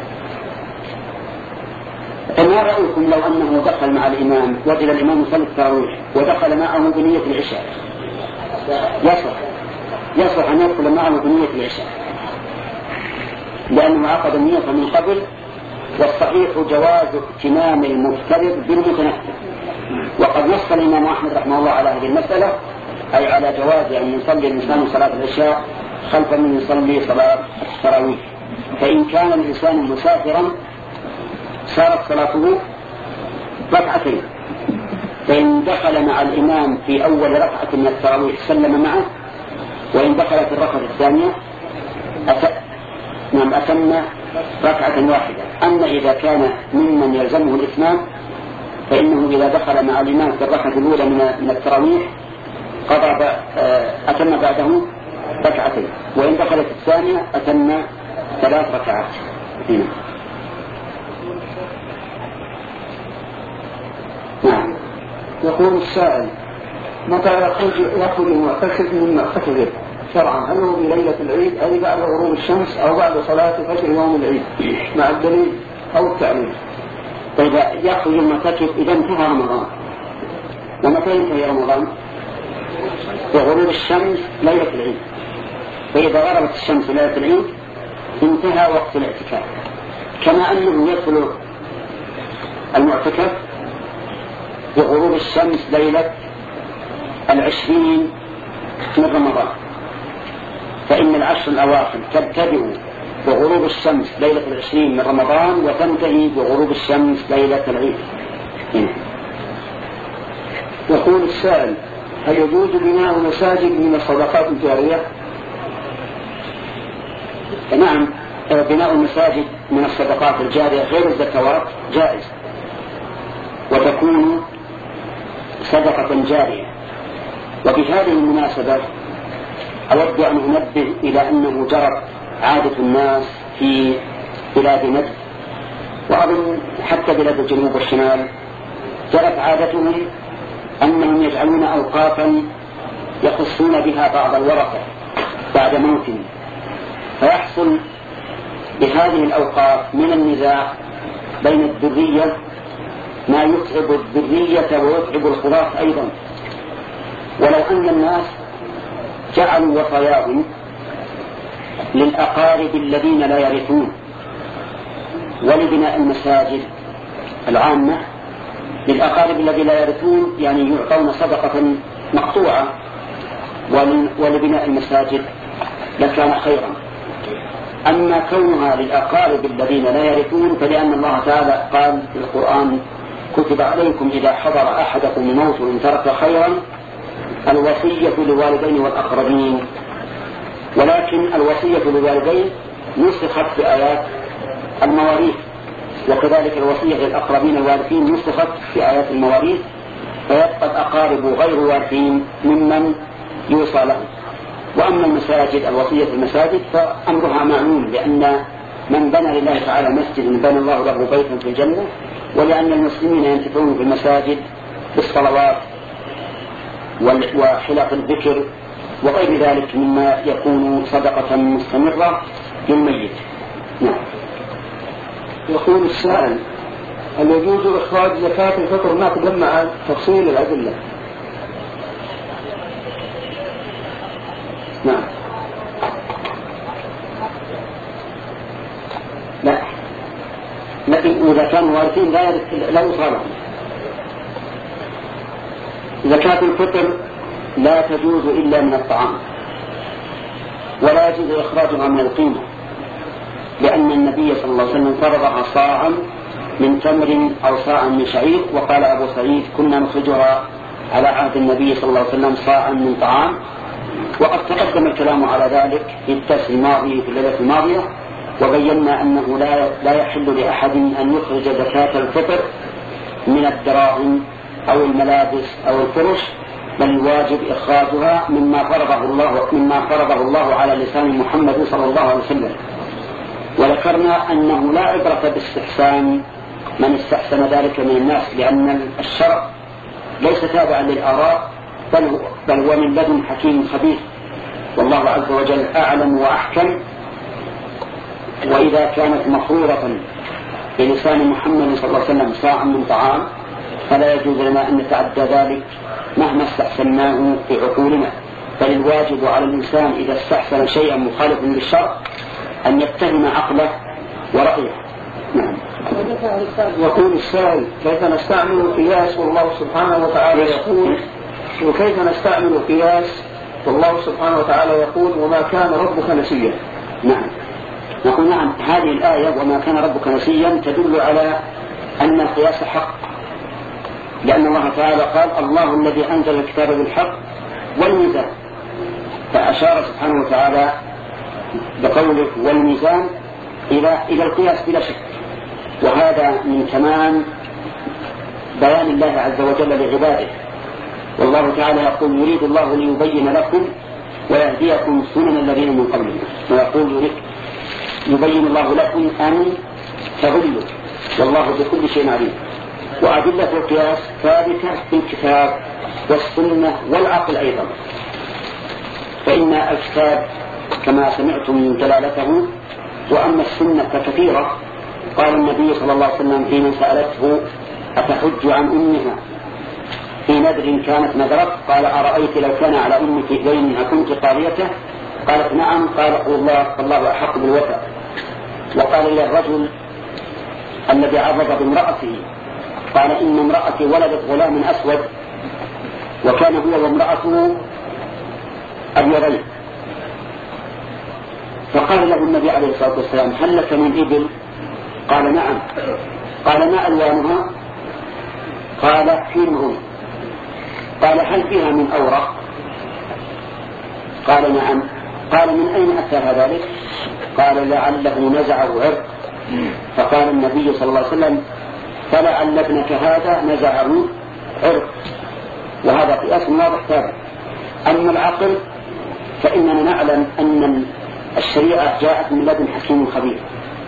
فما رأيكم لو أنه دخل مع الإمام وجد الإمام يصلي التراويح ودخل معه بنية العشاء؟ يصح يصح أن يدخل معه بنية العشاء لأنه عقد النية من قبل، والصحيح جواز ائتمام المفترض بالمتنفل. وقد نص الإمام أحمد رحمه الله على هذه المسألة، أي على جواز أن يصلي الإنسان صلاة العشاء خلف من يصلي صلاة التراويح. فإن كان الإنسان مسافرا صارت صلاته ركعتين، فإن دخل مع الإمام في أول ركعة من التراويح سلم معه، وإن دخل في الركعة الثانية أت... نعم أتم ركعة واحدة. أما إذا كان ممن يلزمه الإتمام فإنه إذا دخل مع الإمام في الركعة الأولى من التراويح قضى أتم بعده ركعتين، وإن دخل في الثانية أتم ثلاث ركعات. هنا. نعم. يقول السائل: متى يخرج يخرج المعتكف من معتكفه شرعا؟ هل هو بليلة العيد أي بعد غروب الشمس أو بعد صلاة فجر يوم العيد مع الدليل أو التعليل؟ طيب، يخرج المعتكف إذا انتهى رمضان. ومتى ينتهي رمضان؟ وغروب الشمس ليلة العيد. فإذا غربت الشمس ليلة العيد انتهى وقت الاعتكاف، كما أنه يدخل المعتكف بغروب الشمس ليلة العشرين من رمضان. فإن العشر الأواخر تبتدئ بغروب الشمس ليلة العشرين من رمضان وتنتهي بغروب الشمس ليلة العيد. يقول السائل: هل يجوز بناء مساجد من الصدقات الجارية؟ نعم، بناء المساجد من الصدقات الجارية غير الزكوات جائز، وتكون صدقة جارية. وبهذه المناسبة أود أن أنبه إلى أنه جرت عادة الناس في بلاد نجد، وأظن حتى بلاد الجنوب والشمال جرت عادتهم أنهم يجعلون أوقافا يخصون بها بعض الورثة بعد موتهم، فيحصل بهذه الأوقاف من النزاع بين الذرية ما يتعب الذرية ويتعب الخلاص أيضا. ولو أن الناس جعلوا وصاياهم للأقارب الذين لا يرثون ولبناء المساجد العامة للأقارب الذين لا يرثون، يعني يعطون صدقة مقطوعة، ولبناء المساجد لكان خيرا. أما كونها للأقارب الذين لا يرثون فلأن الله تعالى قال في القرآن: كتب عليكم إذا حضر أحدكم الموت إن ترك خيرا الوصية للوالدين والأقربين. ولكن الوصية للوالدين نسخت في آيات المواريث، وكذلك الوصية للأقربين الوارثين نسخت في آيات المواريث، فيبقى الأقارب غير وارثين ممن يوصى لهم. وأما المساجد، الوصية في المساجد فأمرها معلوم، لأن من بنى لله تعالى مسجد بنى الله له بيتا في الجنة، ولأن المسلمين ينتفعون بالمساجد بالصلوات وحلق الذكر وغير ذلك مما يكون صدقة مستمرة للميت. نعم. يقول السائل: هل يجوز إخراج زكاة الفطر نقدا مع تفصيل الأدلة؟ نعم. لا، لكن إذا كانوا وارثين لا يصالحون. زكاة الفطر لا تجوز إلا من الطعام، ولا يجوز إخراجها من القيمة، لأن النبي صلى الله عليه وسلم فرضها صاعا من تمر أو صاعا من شعير. وقال أبو سعيد كنا نخرجها على عهد النبي صلى الله عليه وسلم صاعا من طعام. وقد تقدم الكلام على ذلك في الدرس الماضي في الليلة الماضية، وبينا أنه لا لا يحل لأحد أن يخرج زكاة الفطر من الدراهم أو الملابس أو الفرش، بل الواجب إخراجها مما فرضه الله مما فرضه الله على لسان محمد صلى الله عليه وسلم. وذكرنا أنه لا عبرة باستحسان من استحسن ذلك من الناس، لأن الشرع ليس تابعا للآراء، بل هو, بل هو من لدن حكيم خبير، والله عز وجل أعلم وأحكم. وإذا كانت مفروضة بلسان محمد صلى الله عليه وسلم صاعا من طعام، فلا يجوز لنا أن نتعدى ذلك مهما استحسناه في عقولنا، بل الواجب على الإنسان إذا استحسن شيئا مخالفا للشرع أن يتهم عقله ورأيه. نعم. يقول السائل كيف نستعمل القياس والله سبحانه وتعالى يقول وكيف نستعمل القياس والله سبحانه وتعالى يقول وما كان ربك نسيا. نعم. نقول نعم، هذه الآية وما كان ربك نسيا تدل على أن القياس حق، لأن الله تعالى قال الله الذي أنزل الكتاب بالحق والميزان، فأشار سبحانه وتعالى بقوله والميزان إلى إلى القياس بلا شك. وهذا من تمام بيان الله عز وجل لعباده، والله تعالى يقول يريد الله ليبين لكم ويهديكم سنن الذين من قبلكم، ويقول يريد يبين الله لكم أن تضلوا والله بكل شيء عليم. وأدلة القياس ثابتة في الكتاب والسنة والعقل أيضا، فإن الكتاب كما سمعتم من دلالته، وأما السنة فكثيرة. قال النبي صلى الله عليه وسلم حين سألته أتحج عن أمها في نذر كانت نذرت، قال أرأيت لو كان على أمك دين أكنت قاضيته؟ قالت نعم. قال الله فالله أحق بالوفاء. وقال إلى الرجل الذي عرض بامرأته قال إن امرأتي ولدت غلام أسود وكان هو وامرأته أبيضين، فقال له النبي عليه الصلاة والسلام هل لك من إبل؟ قال نعم. قال ما ألوانها؟ قال حمر. قال هل فيها من أورق؟ قال نعم. قال من أين أتى ذلك؟ قال لعله نزعه عرق. فقال النبي صلى الله عليه وسلم فلعل ابنك هذا نزعه عرق. وهذا قياس واضح ثابت. أما العقل فإننا نعلم أن الشريعة جاءت من لدن حكيم خبير،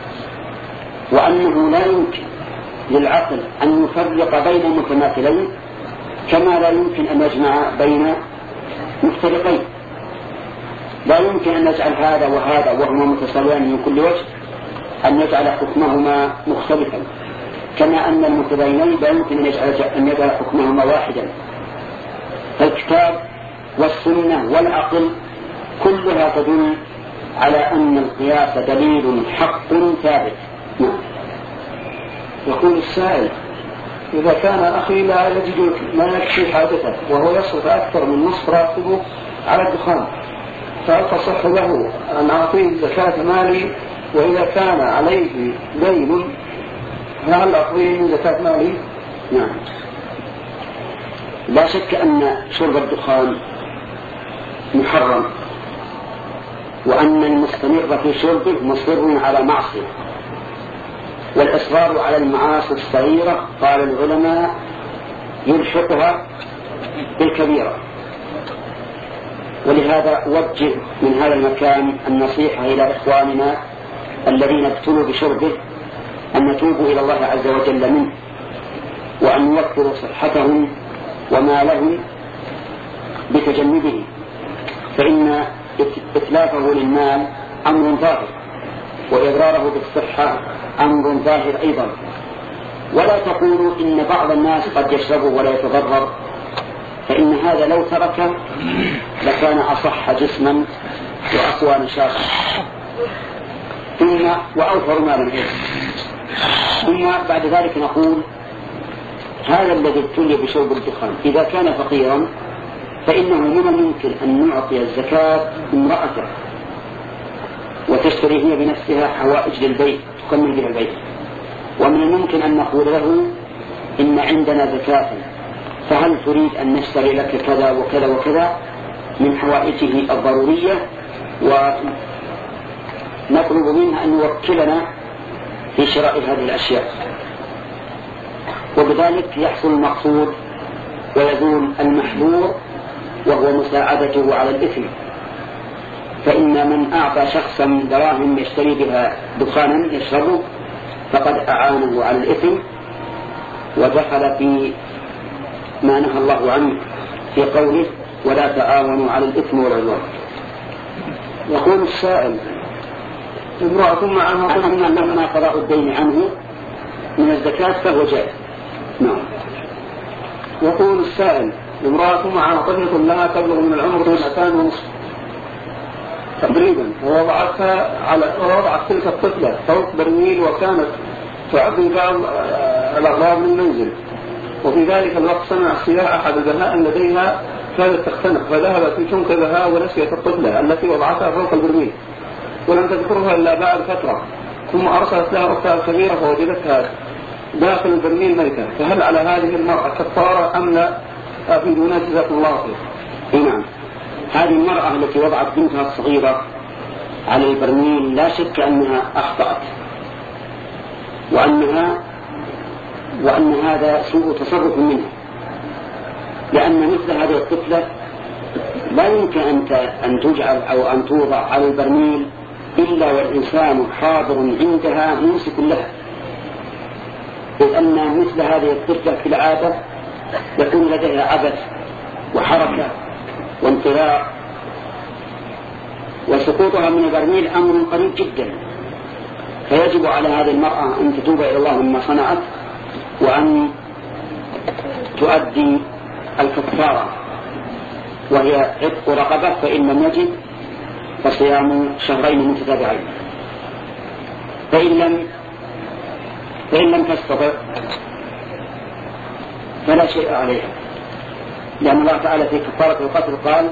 وأنه لا يمكن للعقل أن يفرق بين المتماثلين كما لا يمكن أن يجمع بين مفترقين. لا يمكن أن نجعل هذا وهذا وهما متساويان من كل وجه أن يجعل حكمهما مختلفا، كما أن المتباينين لا يمكن أن يجعل حكمهما واحدا. فالكتاب والسنة والعقل كلها تدل على أن القياس دليل حق ثابت. يقول السائل إذا كان أخي لا يجد ما يكفي حاجته وهو يصرف أكثر من نصف راتبه على الدخان، فهل تصح له أن أعطيه زكاة مالي؟ وإذا كان عليه دين هل أعطيه من زكاة مالي؟ نعم. لا شك أن شرب الدخان محرم، وأن المستمر في شربه مصر على معصية، والإصرار على المعاصي الصغيرة قال العلماء يلحقها بالكبيرة. ولهذا أوجه من هذا المكان النصيحة إلى إخواننا الذين ابتلوا بشربه أن يتوبوا إلى الله عز وجل منه، وأن يوفروا صحتهم ومالهم بتجنبه، فإن إتلافه للمال أمر ظاهر، وإضراره بالصحة أمر ظاهر أيضا. ولا تقولوا إن بعض الناس قد يشربه ولا يتضرر، فإن هذا لو ترك لكان أصح جسما وأقوى نشاطا ثم وأوفر مالا أيضا. ثم بعد ذلك نقول هذا الذي ابتلي بشرب الدخان إذا كان فقيرا فإنه من الممكن أن نعطي الزكاة امرأته، وتشتري هي بنفسها حوائج للبيت تكمل بها البيت. ومن الممكن أن نقول له إن عندنا زكاة، فهل تريد أن نشتري لك كذا وكذا وكذا من حوائجه الضرورية، ونطلب منها أن يوكلنا في شراء هذه الأشياء، وبذلك يحصل المقصود ويزول المحذور وهو مساعدته على الإثم. فإن من أعطى شخصا دراهم يشتري بها دخانا يشربه فقد أعانه على الإثم ودخل في ما نهى الله عنه في قوله ولا تعاونوا على الإثم والعدوان. يقول السائل امرأة معها أما لما قضاء الدين عنه من الزكاة فهو جائز. نعم. يقول السائل امرأة معها طفلة لها تبلغ من العمر سنتان ونصف تقريبا، ووضعتها على ووضعت تلك الطفلة فوق برميل وكانت تعد بعض الأغراض من المنزل، وفي ذلك الوقت سمع صياح أحد البهائم لديها كانت تختنق، فذهبت لتنقذها ونسيت الطفلة التي وضعتها فوق البرميل ولم تذكرها إلا بعد فترة، ثم أرسلت لها أختها الكبيرة فوجدتها داخل البرميل ميتة، فهل على هذه المرأة كفارة أم لا؟ أفيدونا جزاكم الله خير. نعم. هذه المرأة التي وضعت بنتها الصغيرة على البرميل لا شك أنها أخطأت، وأنها وأن هذا سوء تصرف منها، لأن مثل هذه الطفلة لا يمكن أن تجعل أو أن توضع على البرميل إلا والإنسان حاضر عندها ممسك لها، إذ أن مثل هذه الطفلة في العادة يكون لديها عبث وحركة وانطلاق، وسقوطها من البرميل أمر قريب جدا، فيجب على هذه المرأة أن تتوب إلى الله مما صنعت وأن تؤدي الكفارة وهي عتق رقبة، فإن لم يجد فصيام شهرين متتابعين، فإن لم فإن لم تستطع فلا شيء عليها، لأن الله تعالى في كفارة القتل قال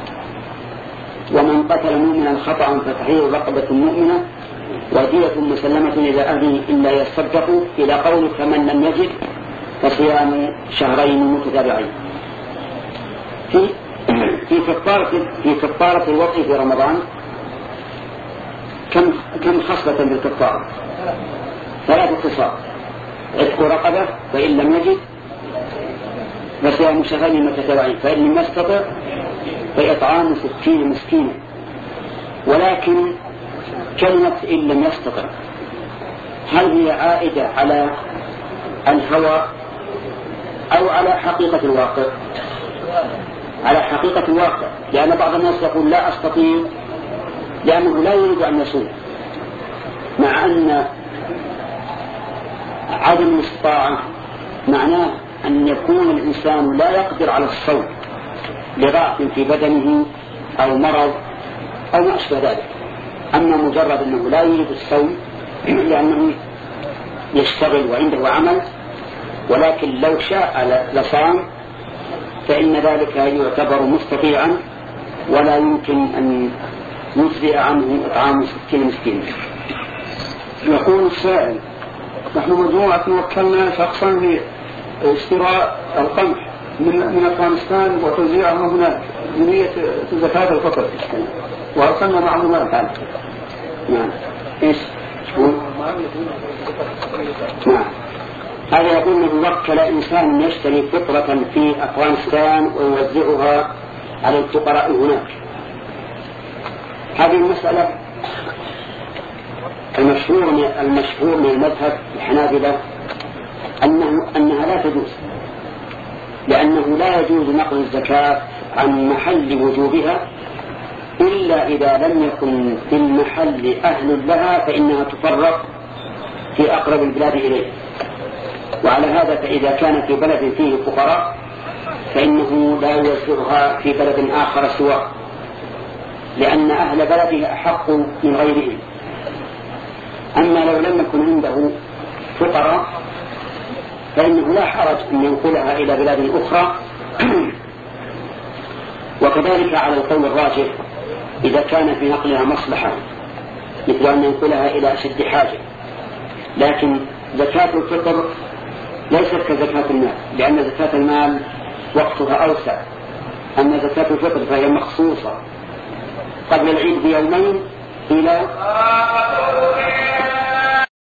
ومن قتل مؤمنا خطأ فتحرير رقبة مؤمنة ودية مسلمة إلى أهله إلا يصدقوا إلى قول فمن لم يجد فصيام شهرين متتابعين. في في كفارة في كفارة الوطء في رمضان كم كم خصلة بالكفارة؟ ثلاثة خصال: عتق رقبة فإن لم يجد فصيام شهرين متتابعين، فإن لم يستطع فإطعام ستين مسكينا. ولكن كلمة إن لم يستطع هل هي عائدة على الهوى أو على حقيقة الواقع؟ على حقيقة الواقع، لأن بعض الناس يقول لا أستطيع لأنه لا يريد أن يصوم، مع أن عدم الاستطاعة معناه أن يكون الإنسان لا يقدر على الصوم لضعف في بدنه أو مرض أو ما أشبه ذلك. أما مجرد أنه لا يريد الصوم لأنه يشتغل وعنده عمل، ولكن لو شاء لصام، فإن ذلك يعتبر مستطيعا ولا يمكن أن يجزئ عنه إطعام ستين مسكين. يقول السائل نحن مجموعة وكلنا شخصا في اشتراء القمح من من أفغانستان وتوزيعه هناك بنية زكاة الفطر، وأرسلنا معه مال. نعم. إيش؟ نعم. هذا يقول أنه وكل إنسان يشتري فطرة في أفغانستان ويوزعها على الفقراء هناك. هذه المسألة المشهور من المشهور من المذهب الحنابلة أنه أنها لا تجوز، لأنه لا يجوز نقل الزكاة عن محل وجوبها إلا إذا لم يكن في المحل أهل لها، فإنها تفرق في أقرب البلاد إليه. وعلى هذا فإذا كان في بلد فيه فقراء فإنه لا يوزعها في بلد آخر سواه، لأن أهل بلده أحق من غيرهم. أما لو لم يكن عنده فقراء فإنه لا حرج أن ينقلها إلى بلاد أخرى. وكذلك على القول الراجح إذا كان في نقلها مصلحة مثل أن ينقلها إلى أشد حاجة. لكن زكاة الفطر ليست كزكاة المال، لأن زكاة المال وقتها أوسع، أما زكاة الفطر فهي مخصوصة قبل العيد بيومين إلى